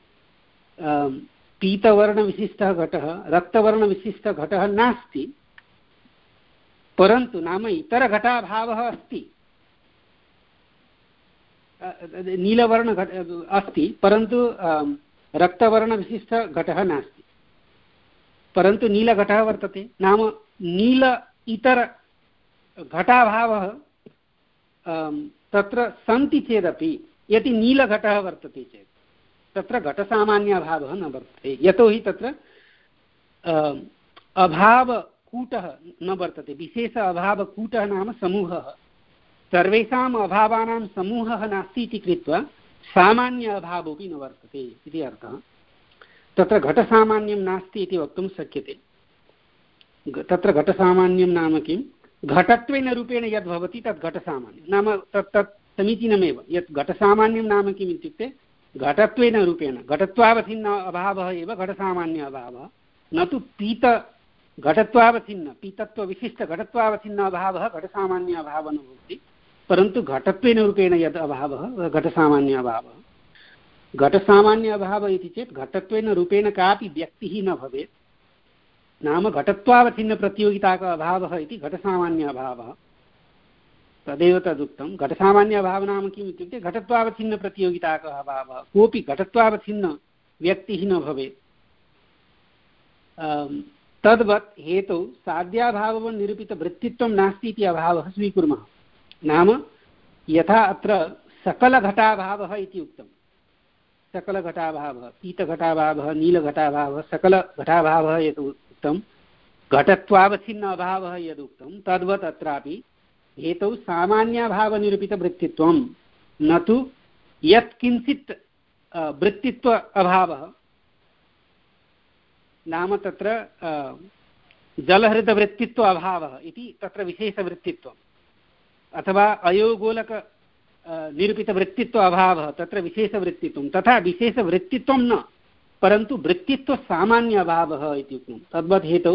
पीतवर्णविशिष्टः घटः रक्तवर्णविशिष्टघटः नास्ति, परन्तु नाम इतरघटाभावः अस्ति। नीलवर्णघट अस्ति परन्तु रक्तवर्णविशिष्टघटः नास्ति, परन्तु नीलघटः वर्तते। नाम नील इतर घटाभावः तत्र सन्ति चेदपि यदि नीलघटः वर्तते चेत् तत्र घटसामान्यभावः न वर्तते, यतोहि तत्र अभावकूटः न वर्तते। विशेष अभावकूटः नाम समूहः, सर्वेषाम् अभावानां समूहः नास्ति इति कृत्वा सामान्य अभावोऽपि न वर्तते इति अर्थः। तत्र घटसामान्यं नास्ति इति वक्तुं शक्यते। तत्र घटसामान्यं नाम किं? घटत्वेन रूपेण यद् भवति तद् घटसामान्यं नाम तत् तत् समीचीनमेव। यत् घटसामान्यं नाम किम् इत्युक्ते घटत्वेन रूपेण घटत्वावच्छिन्न अभावः एव घटसामान्य अभावः, न तु पीत घटत्वावच्छिन्न पीतत्वविशिष्ट घटत्वावच्छिन्न अभावः घटसामान्य अभावः न भवति, परन्तु घटत्वेन रूपेण यद् अभावः घटसामान्य अभावः। घटसामान्य अभावः इति चेत् घटत्वेन रूपेण कापि व्यक्तिः न भवेत्, नाम घटत्वावच्छिन्न प्रतियोगिताक अभावः इति घटसामान्य अभावः। तदेव तदुक्तं। घटसामान्य अभावः नाम किम् इत्युक्ते घटत्वावच्छिन्न प्रतियोगिताक अभावः, कोऽपि घटत्वावच्छिन्न व्यक्तिः न भवेत्। तद्वत् हेतौ साध्याभावनिरूपितवृत्तित्वं नास्ति इति अभावः स्वीकुर्मः। नाम यथा अत्र सकलघटाभावः इति उक्तं, सकलघटाभावः पीतघटाभावः नीलघटाभावः सकलघटाभावः यत् उक्तं, घटत्वावच्छिन्न अभावः यदुक्तं, तद्वत् अत्रापि हेतौ सामान्याभावनिरूपितवृत्तित्वं, न तु यत्किञ्चित् वृत्तित्व अभावः। नाम तत्र जलहृदवृत्तित्व अभावः इति तत्र विशेषवृत्तित्वम्, अथवा अयोगोलक निरूपितवृत्तित्व अभावः तत्र विशेषवृत्तित्वं, तथा विशेषवृत्तित्वं न, परन्तु वृत्तित्व सामान्य अभावः इति उक्तं। तद्वत् हेतौ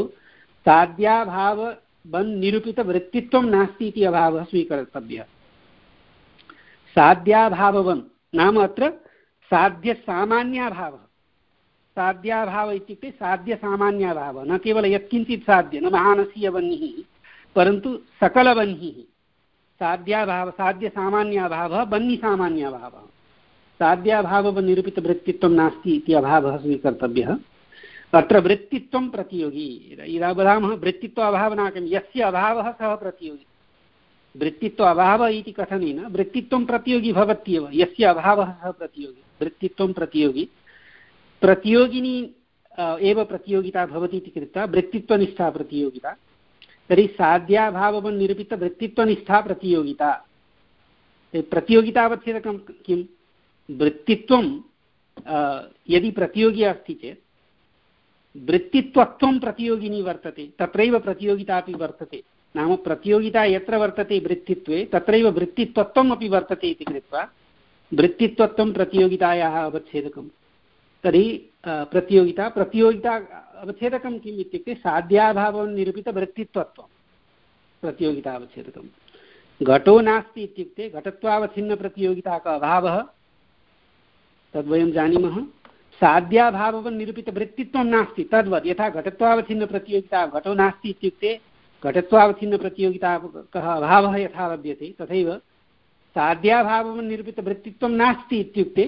साध्याभाववन्निरूपितवृत्तित्वं नास्ति इति अभावः स्वीकर्तव्यः। साध्याभाववन् नाम अत्र साध्यसामान्याभावः। साध्याभाव इत्युक्ते साध्यसामान्याभावः, न केवलं यत्किञ्चित् साध्य, न महानसीयवह्निः, परन्तु सकलवह्निः। साध्याभाव साध्यसामान्याभावः वह्निसामान्याभावः। साध्याभावनिरूपितवृत्तित्वं नास्ति इति अभावः स्वीकर्तव्यः। अत्र वृत्तित्वं प्रतियोगी। यदा वदामः वृत्तित्व अभावनाकं यस्य अभावः सः प्रतियोगी। वृत्तित्व अभावः इति कथनेन वृत्तित्वं प्रतियोगी भवत्येव, यस्य अभावः सः प्रतियोगी। वृत्तित्वं प्रतियोगी, प्रतियोगिनी एव प्रतियोगिता भवति इति कृत्वा वृत्तित्वनिष्ठा प्रतियोगिता। तर्हि साध्याभावनिरूपितवृत्तित्वनिष्ठा प्रतियोगिता। प्रतियोगितावच्छेदकं किं? वृत्तित्वं यदि प्रतियोगी अस्ति चेत् वृत्तित्वत्वं प्रतियोगिनी वर्तते, तत्रैव प्रतियोगिता अपि वर्तते। नाम प्रतियोगिता यत्र वर्तते वृत्तित्वे तत्रैव वृत्तित्वत्वम् अपि वर्तते इति कृत्वा वृत्तित्वत्वं प्रतियोगितायाः अवच्छेदकं। तर्हि प्रतियोगिता प्रतियोगिता अवच्छेदकं किम् इत्युक्ते साध्याभावनिरूपितवृत्तित्वत्वं प्रतियोगिता अवच्छेदकं। घटो नास्ति इत्युक्ते घटत्वावच्छिन्नप्रतियोगिताक अभावः, तद्वयं जानीमः। साध्याभावनिरूपितवृत्तित्वं नास्ति तद्वत् यथा घटत्वावच्छिन्नप्रतियोगिता घटो नास्ति इत्युक्ते घटत्वावच्छिन्नप्रतियोगिताकः अभावः यथा लभ्यते तथैव साध्याभावनिरूपितवृत्तित्वं नास्ति इत्युक्ते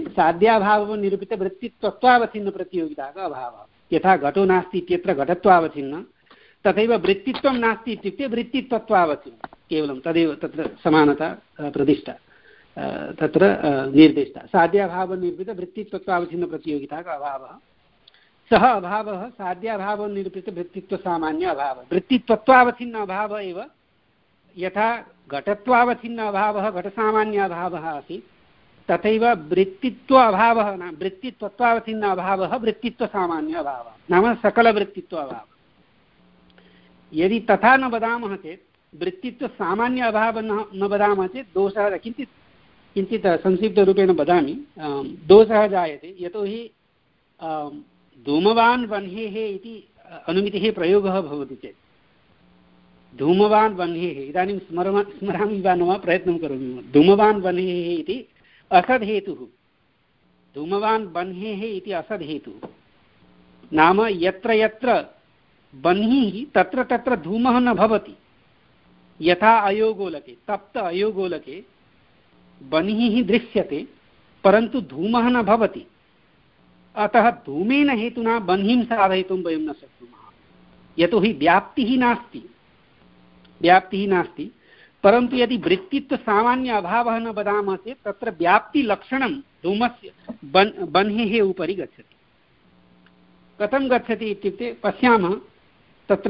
साध्याभावनिरूपितवृत्तित्वत्वावच्छिन्नप्रतियोगिताकः अभावः यथा घटो नास्ति इत्यत्र घटत्वावच्छिन्न तथैव वृत्तित्वं नास्ति इत्युक्ते वृत्तित्वत्वावच्छिन्न केवलं तदेव तत्र समानता प्रतिष्ठा तत्र निर्दिष्टा साध्याभावनिरूपितवृत्तित्वत्वावच्छिन्नप्रतियोगिताकः अभावः सः अभावः साध्याभावनिरूपितवृत्तित्वसामान्य अभावः वृत्तित्वत्वावच्छिन्न अभावः एव यथा घटत्वावच्छिन्न अभावः घटसामान्य अभावः आसीत् तथैव वृत्तित्व अभावः नाम वृत्तित्वत्वावच्छिन्न अभावः वृत्तित्वसामान्य अभावः नाम सकलवृत्तित्व अभावः यदि तथा न वदामः चेत् वृत्तित्वसामान्य अभावः न वदामः चेत् दोषः किञ्चित् किञ्चित् संक्षिप्तरूपेण वदामि दोषः जायते यतोहि धूमवान् वह्नेः इति अनुमितेः प्रयोगः भवति चेत् धूमवान् वह्नेः इदानीं स्मरामि स्मरामि वा न वा प्रयत्नं करोमि धूमवान् वह्नेः इति असद्हेतुः धूमवान् वह्नेः इति असद्हेतुः नाम यत्र यत्र वह्निः तत्र तत्र धूमः न भवति यथा अयोगोलके तप्त अयोगोलके वह्निः दृश्यते परन्तु धूमः न भवति अतः धूमेन हेतुना वह्निं साधयितुं वयं न शक्नुमः यतोहि व्याप्तिः नास्ति व्याप्तिः नास्ति परन्तु यदि वृत्तित्वसामान्य अभावः न वदामः चेत् तत्र व्याप्तिलक्षणं धूमस्य वह्नेः उपरि गच्छति कथं गच्छति इत्युक्ते पश्यामः तत्र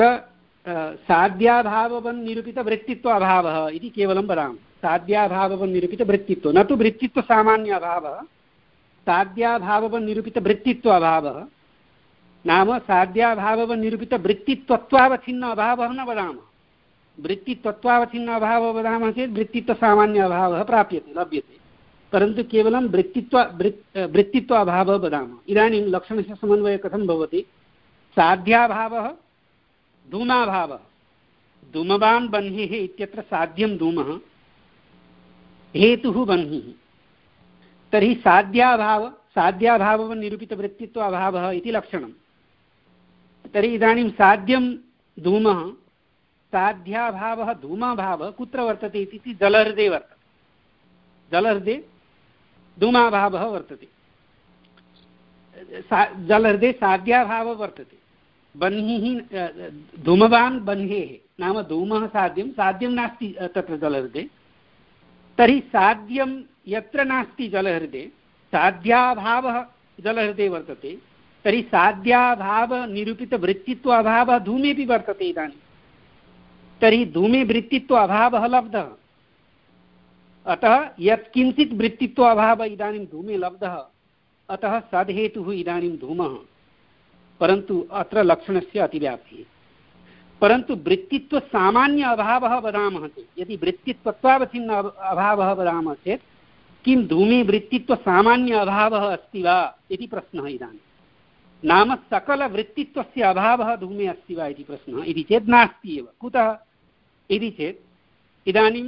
साध्याभावनिरूपितवृत्तित्व अभावः इति केवलं वदामः साध्याभावनिरूपितवृत्तित्व न तु वृत्तित्वसामान्य अभावः साध्याभावनिरूपितवृत्तित्व अभावः नाम साध्याभावनिरूपितवृत्तित्वत्वावच्छिन्न अभावः न वदामः वृत्तित्वत्वावच्छिन्न अभावः वदामः चेत् वृत्तित्वसामान्य अभावः प्राप्यते लभ्यते परन्तु केवलं वृत्तित्व वृत्तित्व अभावः वदामः इदानीं लक्षणस्य समन्वयः कथं भवति साध्याभावः धूमाभावः धूमवान् वह्निः इत्यत्र साध्यं धूमः हेतुः वह्निः तर्हि साध्याभाव साध्याभावनिरूपितवृत्तित्व अभावः इति लक्षणं तर्हि इदानीं साध्यं धूमः साध्याभावः धूमाभावः कुत्र वर्तते इति जलहृदे वर्तते जलहृदे धूमाभावः वर्तते सा जलहृदे साध्याभावः वर्तते वह्निः धूमवान् वह्नेः नाम धूमः साध्यं साध्यं नास्ति तत्र जलहृदे तर्हि साध्यं यत्र नास्ति जलहृदे साध्याभावः जलहृदे वर्तते तर्हि साध्याभावनिरूपितवृत्तित्व अभावः धूमेपि वर्तते इदानीं तर्हि धूमे वृत्तित्व अभावः लब्धः अतः यत्किञ्चित् वृत्तित्व अभावः इदानीं धूमे लब्धः अतः सद्हेतुः इदानीं धूमः परन्तु अत्र लक्षणस्य अतिव्याप्तिः परन्तु वृत्तित्वसामान्य अभावः वदामः चेत् यदि वृत्तित्वत्वावच्छिन्न अभावः वदामः चेत् किं धूमे वृत्तित्वसामान्य अभावः अस्ति वा इति प्रश्नः इदानीं नाम सकलवृत्तित्वस्य अभावः धूमे अस्ति वा इति प्रश्नः इति चेत् नास्ति एव कुतः इति चेत् इदानीं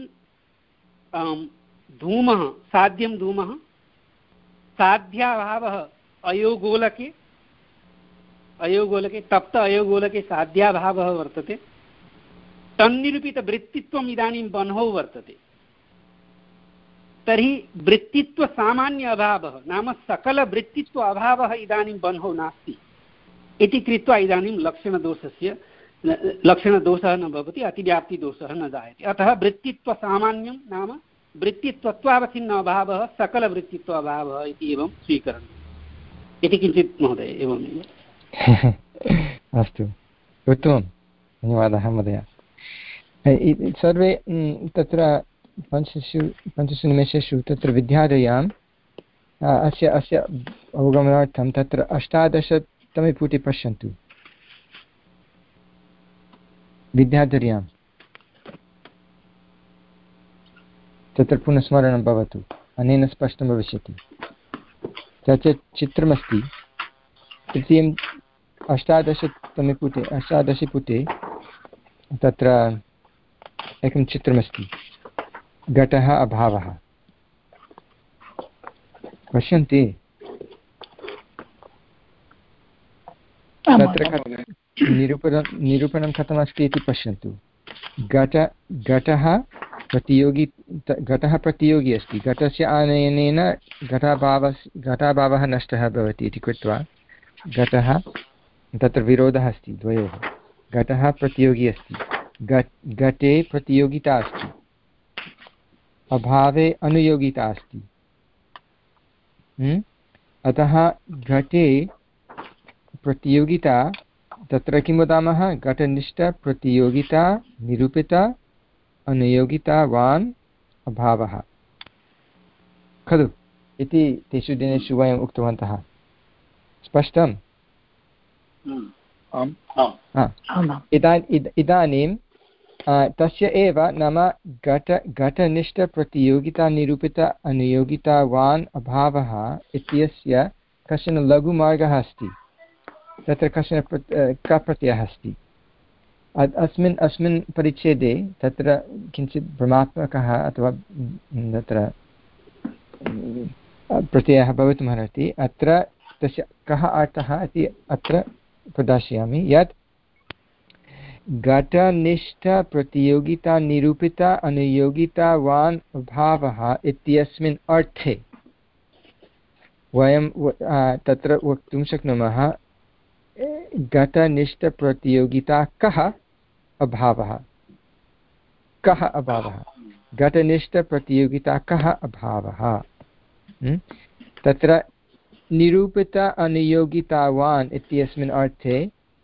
धूमः साध्यं धूमः साध्याभावः अयोगोलके अयोगोलके तप्त अयोगोलके साध्याभावः वर्तते तन्निरूपितवृत्तित्वम् इदानीं वह्नौ वर्तते तर्हि वृत्तित्वसामान्य अभावः नाम सकलवृत्तित्व अभावः इदानीं वह्नौ नास्ति इति कृत्वा इदानीं लक्षणदोषस्य लक्षणदोषः न भवति अतिव्याप्तिदोषः न जायते अतः वृत्तित्वसामान्यं नाम वृत्तित्वत्वावच्छिन्न अभावः सकलवृत्तित्व अभावः इति एवं स्वीकरणीयम् इति किञ्चित् महोदय एवमेव अस्तु उत्तमं धन्यवादः महोदय सर्वे तत्र पञ्चसु पञ्चसु निमेषेषु तत्र विद्यालयाम् अस्य अस्य अवगमनार्थं तत्र अष्टादशतमे पुटे पश्यन्तु विद्याधर्यां तत्र पुनः स्मरणं भवतु अनेन स्पष्टं भविष्यति तत्र चित्रमस्ति तृतीयम् अष्टादशतमे पुटे अष्टादशपुटे तत्र एकं चित्रमस्ति घटः अभावः पश्यन्ति तत्र निरूपणं निरूपणं कथमस्ति इति पश्यन्तु। घट घटः प्रतियोगी घटः प्रतियोगी अस्ति। घटस्य आनयनेन घटाभावस् घटाभावः नष्टः भवति इति कृत्वा घटः तत्र विरोधः अस्ति द्वयोः। घटः प्रतियोगी अस्ति, घटे प्रतियोगिता अस्ति, अभावे अनुयोगिता अस्ति। अतः घटे प्रतियोगिता तत्र किं वदामः? घटनिष्ठप्रतियोगिता निरूपिता अनुयोगितावान् अभावः खलु इति तेषु दिनेषु वयम् उक्तवन्तः। स्पष्टम्? इदानीं तस्य एव नाम घट घटनिष्ठप्रतियोगितानिरूपित अनुयोगितावान् अभावः इत्यस्य कश्चन लघुमार्गः अस्ति। तत्र कश्चन कः प्रत्ययः अस्ति। अस्मिन् अस्मिन् परिच्छेदे तत्र किञ्चित् भ्रमात्मकः अथवा तत्र प्रत्ययः भवितुमर्हति। अत्र तस्य कः अर्थः इति अत्र प्रदास्यामि यत् घटनिष्ठप्रतियोगितानिरूपिता अनुयोगितावान् अभावः इत्यस्मिन् अर्थे वयं तत्र वक्तुं शक्नुमः घटनिष्ठप्रतियोगिता कः अभावः कः अभावः घटनिष्ठप्रतियोगिता कः अभावः। तत्र निरूपित अनुयोगितावान् इत्यस्मिन् अर्थे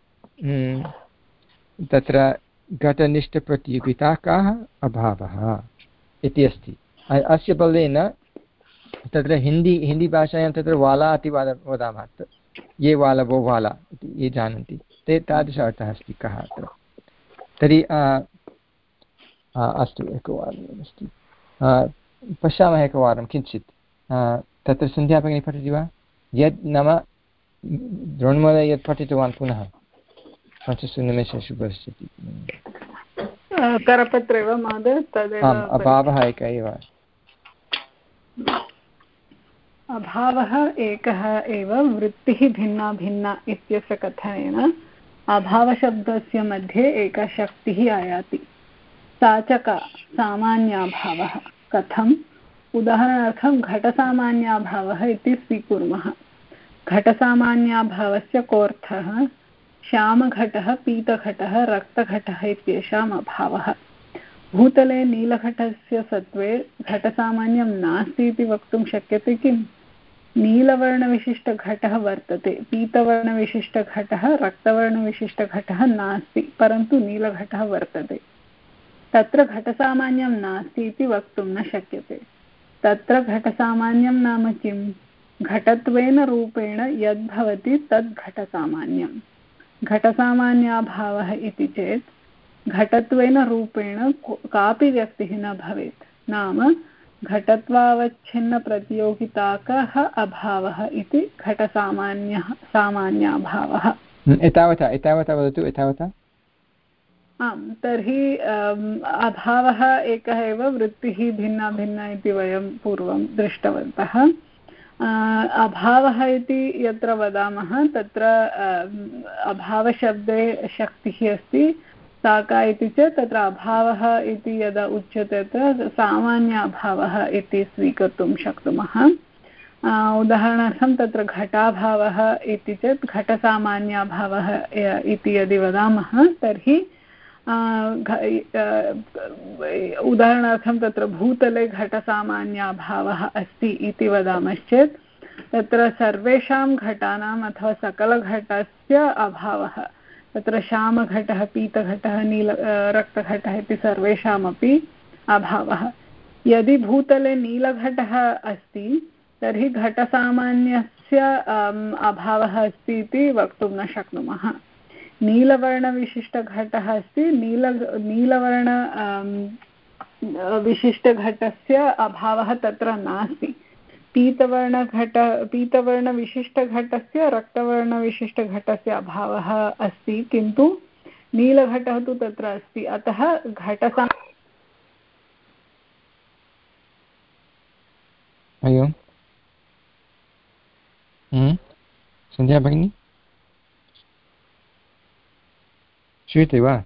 तत्र घटनिष्ठप्रतियोगिता कः अभावः इति अस्ति। अस्य बलेन तत्र हिन्दी हिन्दीभाषायां तत्र वाला इति वदामः। ये वाला वो वाला इति ये जानन्ति ते तादृश अर्थः अस्ति कः अत्र। तर्हि अस्तु एकवारम् अस्ति पश्यामः एकवारं किञ्चित् तत्र सन्ध्या भगिनी पठति वा? यद् नाम द्रोणमहोदय यत् पठितवान् पुनः पञ्चसु निमेषेषु भविष्यति। करपत्रे वा महोदय? तदेव अभावः एक एव। अभावः एकः एव वृत्तिः भिन्ना भिन्ना इत्यस्य कथनेन अभावशब्दस्य मध्ये एका शक्तिः आयाति। सा च का सामान्याभावः। कथम्? उदाहरणार्थं घटसामान्याभावः इति स्वीकुर्मः। घटसामान्याभावस्य कोऽर्थः? श्यामघटः, पीतघटः, रक्तघटः इत्येषाम् अभावः। भूतले नीलघटस्य सत्त्वे घटसामान्यं नास्ति इति वक्तुं शक्यते किम्? नीलवर्णविशिष्टघटः वर्तते, पीतवर्णविशिष्टघटः, रक्तवर्णविशिष्टघटः नास्ति, परन्तु नीलघटः वर्तते। तत्र घटसामान्यं नास्ति इति वक्तुं न शक्यते। तत्र घटसामान्यं नाम किम्? घटत्वेन रूपेण यद्भवति तद् घटसामान्यं। घटसामान्याभावः इति चेत् घटत्वेन रूपेण कापि व्यक्तिः न भवेत्। नाम घटत्वावच्छिन्नप्रतियोगिता कः अभावः इति घटसामान्यः सामान्याभावः। एतावता एतावता वदतु एतावता। आम्, तर्हि अभावः एकः एव, वृत्तिः भिन्ना भिन्ना इति वयं पूर्वं दृष्टवन्तः। अभावः इति यत्र वदामः तत्र अभावशब्दे शक्तिः अस्ति। सा का इति चेत् तत्र अभावः इति यदा उच्यते तत्र सामान्याभावः इति स्वीकर्तुं शक्नुमः। उदाहरणार्थं तत्र घटाभावः इति चेत् घटसामान्याभावः इति यदि वदामः तर्हि उदाहरणार्थं तत्र भूतले घटसामान्याभावः अस्ति इति वदामश्चेत् तत्र सर्वेषां घटानाम् अथवा सकलघटस्य अभावः। तत्र श्यामघटः, पीतघटः, नील रक्तघटः इति सर्वेषामपि अभावः। यदि भूतले नीलघटः अस्ति तर्हि घटसामान्यस्य अभावः अस्ति इति वक्तुं न शक्नुमः। नीलवर्णविशिष्टघटः अस्ति, नील नीलवर्ण विशिष्टघटस्य अभावः तत्र नास्ति। पीतवर्णघट पीतवर्णविशिष्टघटस्य रक्तवर्णविशिष्टघटस्य अभावः अस्ति, किन्तु नीलघटः तु तत्र अस्ति। अतः घटसा अयो सन्ध्या भगिनी श्रूयते वा?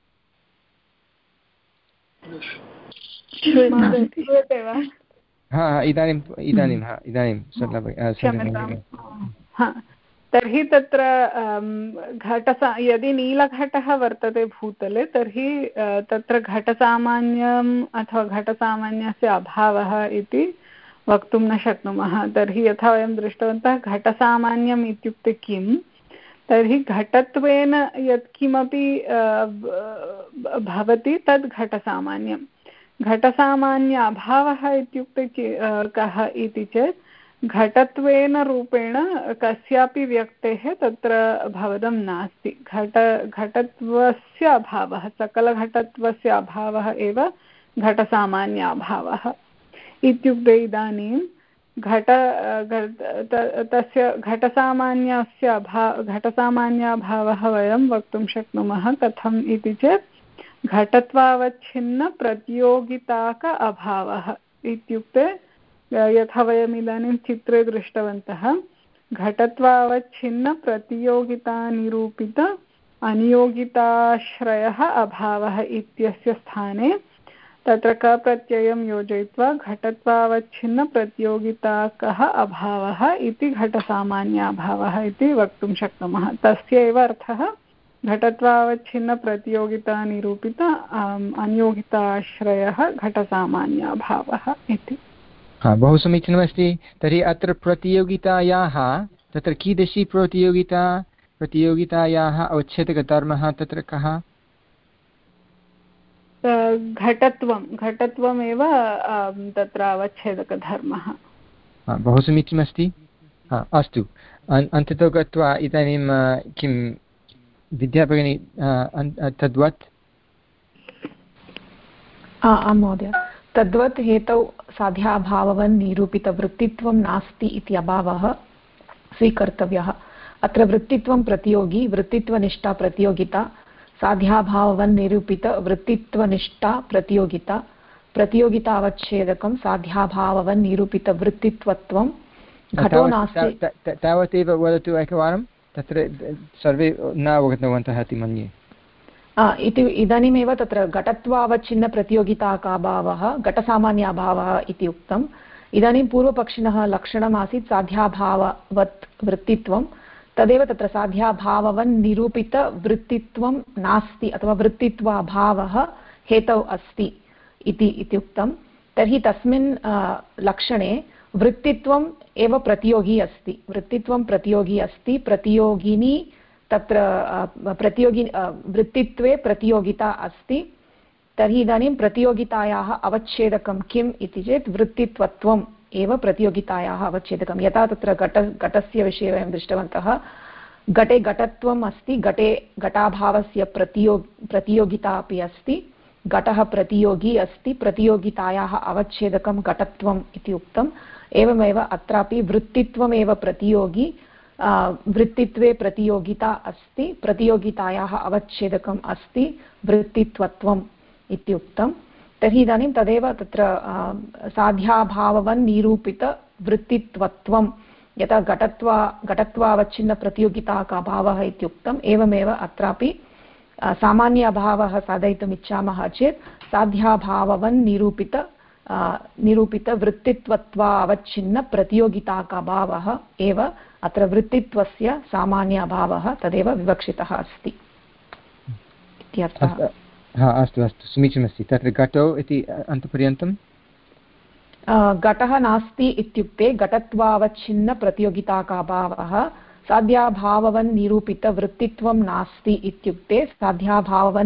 श्रूयते वा? हा इदानीम् इदानीं हा इदानीं तर्हि तत्र घटसा यदि नीलघटः वर्तते भूतले तर्हि तत्र घटसामान्यम् अथवा घटसामान्यस्य अभावः इति वक्तुं न शक्नुमः। तर्हि यथा वयं दृष्टवन्तः घटसामान्यम् इत्युक्ते किं, तर्हि घटत्वेन यत्किमपि भवति तद् घटसामान्यं। घटसामान्य अभावः इत्युक्ते कः इति चेत् घटत्वेन रूपेण कस्यापि व्यक्तेः तत्र भवदं नास्ति। घट घटत्वस्य अभावः, सकलघटत्वस्य अभावः एव घटसामान्य अभावः इत्युक्ते इदानीं घट तस्य घटसामान्यस्य अभाव घटसामान्य अभावः वयं वक्तुं शक्नुमः कथम् इति चेत् घटत्वावच्छिन्न प्रतियोगिताक अभावः इत्युक्ते यथा वयम् इदानीं चित्रे दृष्टवन्तः घटत्वावच्छिन्न प्रतियोगितानिरूपित अनियोगिताश्रयः अभावः इत्यस्य स्थाने तत्र कप्रत्ययं योजयित्वा घटत्वावच्छिन्न प्रतियोगिताकः अभावः इति घटसामान्याभावः इति वक्तुं शक्नुमः। तस्य एव अर्थः घटत्वावच्छिन्न प्रतियोगितानिरूपित अनियोगिताश्रयः घटसामान्याभावः इति। हा, बहु समीचीनमस्ति। तर्हि अत्र प्रतियोगितायाः तत्र कीदृशी प्रतियोगिता प्रतियोगितायाः अवच्छेदकधर्मः तत्र कः? घटत्वं घटत्वमेव तत्र अवच्छेदकधर्मः। बहु समीचीनमस्ति। हा, अस्तु, अन्ततो गत्वा इदानीं किं विद्याभगिनी तद्वत्? आं महोदय, तद्वत् हेतौ साध्याभाववन् निरूपितवृत्तित्वं नास्ति इति अभावः स्वीकर्तव्यः। अत्र वृत्तित्वं प्रतियोगी, वृत्तित्वनिष्ठा प्रतियोगिता, साध्याभाववन् निरूपित वृत्तित्वनिष्ठा प्रतियोगिता, प्रतियोगितावच्छेदकं साध्याभाववन् निरूपितवृत्तित्वत्वं घटो नास्ति। तावदेव वदतु एकवारं, तत्र सर्वे न अवगतवन्तः इति मन्ये। इति इदानीमेव तत्र घटत्वावच्छिन्नप्रतियोगिताकाभावः घटसामान्याभावः इति उक्तम्। इदानीं पूर्वपक्षिणः लक्षणमासीत् साध्याभाववत् वृत्तित्वं, तदेव तत्र साध्याभाववन् निरूपितवृत्तित्वं नास्ति अथवा वृत्तित्वाभावः हेतौ अस्ति इति इत्युक्तं। तर्हि तस्मिन् लक्षणे वृत्तित्वम् एव प्रतियोगी अस्ति। वृत्तित्वं प्रतियोगी अस्ति, प्रतियोगिनी तत्र प्रतियोगि वृत्तित्वे प्रतियोगिता अस्ति। तर्हि इदानीं प्रतियोगितायाः अवच्छेदकं किम् इति चेत् वृत्तित्वत्वम् एव प्रतियोगितायाः अवच्छेदकं। यथा तत्र घट घटस्य विषये वयं दृष्टवन्तः, घटे घटत्वम् अस्ति, घटे घटाभावस्य प्रतियो प्रतियोगिता अपि अस्ति, घटः प्रतियोगी अस्ति, प्रतियोगितायाः अवच्छेदकं घटत्वम् इति उक्तम्। एवमेव अत्रापि वृत्तित्वमेव प्रतियोगी, वृत्तित्वे प्रतियोगिता अस्ति, प्रतियोगितायाः अवच्छेदकम् अस्ति वृत्तित्वत्वम् इत्युक्तं। तर्हि इदानीं तदेव तत्र साध्याभाववन् निरूपितवृत्तित्वत्वं यथा घटत्वा घटत्वावच्छिन्नप्रतियोगिताभावः इत्युक्तम्, एवमेव अत्रापि सामान्य अभावः साधयितुम् इच्छामः चेत् साध्याभाववन् निरूपित निरूपितवृत्तित्वत्वावच्छिन्नप्रतियोगिताभावः एव अत्र वृत्तित्वस्य सामान्य अभावः तदेव विवक्षितः अस्ति इत्यर्थः। हा, अस्तु अस्तु, समीचीनमस्ति। तत्र घटौ इति अन्तपर्यन्तं घटः नास्ति इत्युक्ते घटत्वावच्छिन्नप्रतियोगिताभावः, साध्याभाववन् निरूपितवृत्तित्वं नास्ति इत्युक्ते साध्याभाववन्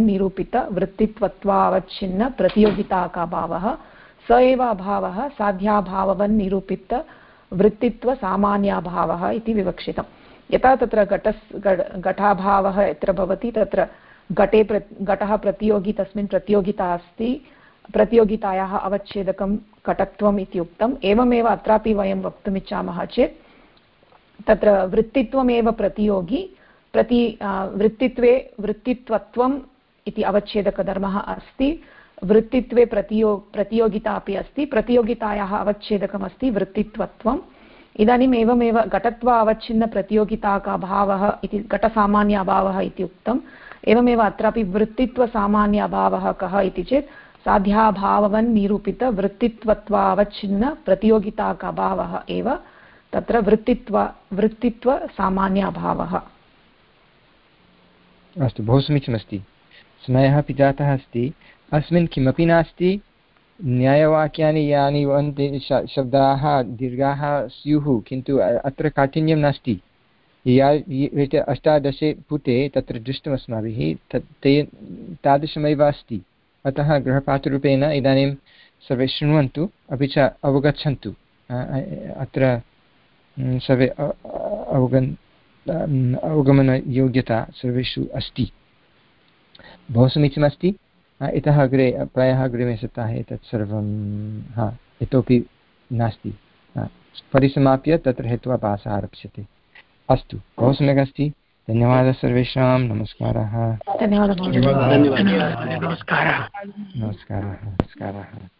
निरूपितवृत्तित्वत्वावच्छिन्नप्रतियोगिताभावः स एव अभावः साध्याभाववन् निरूपितवृत्तित्वसामान्याभावः इति विवक्षितं। यथा तत्र घटस् घटाभावः यत्र भवति तत्र घटे प्र घटः प्रतियोगी, तस्मिन् प्रतियोगिता अस्ति, प्रतियोगितायाः अवच्छेदकं घटत्वम् इति उक्तम्। एवमेव अत्रापि वयं वक्तुमिच्छामः चेत् तत्र वृत्तित्वमेव प्रतियोगी, प्रति वृत्तित्वे वृत्तित्वत्वम् इति अवच्छेदकधर्मः अस्ति, वृत्तित्वे प्रतियो प्रतियोगिता अपि अस्ति, प्रतियोगितायाः अवच्छेदकमस्ति वृत्तित्वत्वम्। इदानीम् एवमेव घटत्वा अवच्छिन्नप्रतियोगिताभावः इति घटसामान्याभावः इति उक्तम्। एवमेव अत्रापि वृत्तित्वसामान्य अभावः कः इति चेत् साध्याभाववन्निरूपितवृत्तित्वत्वावच्छिन्न प्रतियोगिताक अभावः एव तत्र वृत्तित्व वृत्तित्वसामान्य अभावः। अस्तु, बहु समीचीनमस्ति। समयः अपि जातः अस्ति। अस्मिन् किमपि नास्ति। न्यायवाक्यानि यानि वदन्ति शब्दाः दीर्घाः स्युः, किन्तु अत्र काठिन्यं नास्ति। या अष्टादशे पुटे तत्र दृष्टम् अस्माभिः तत् ते तादृशमेव अस्ति। अतः गृहपाठरूपेण इदानीं सर्वे शृण्वन्तु, अपि च अवगच्छन्तु। अत्र सर्वे अवगन् अवगमनयोग्यता सर्वेषु अस्ति। बहु समीचीनमस्ति। इतः अग्रे प्रायः अग्रिमे सप्ताहे तत् सर्वं हा इतोपि नास्ति। परिसमाप्य तत्र हेत्वाभासः आरप्स्यते। अस्तु, बहु सम्यक् अस्ति। धन्यवादः सर्वेषां। नमस्कारः। धन्यवादः। नमस्कारः। नमस्कारः। नमस्कारः।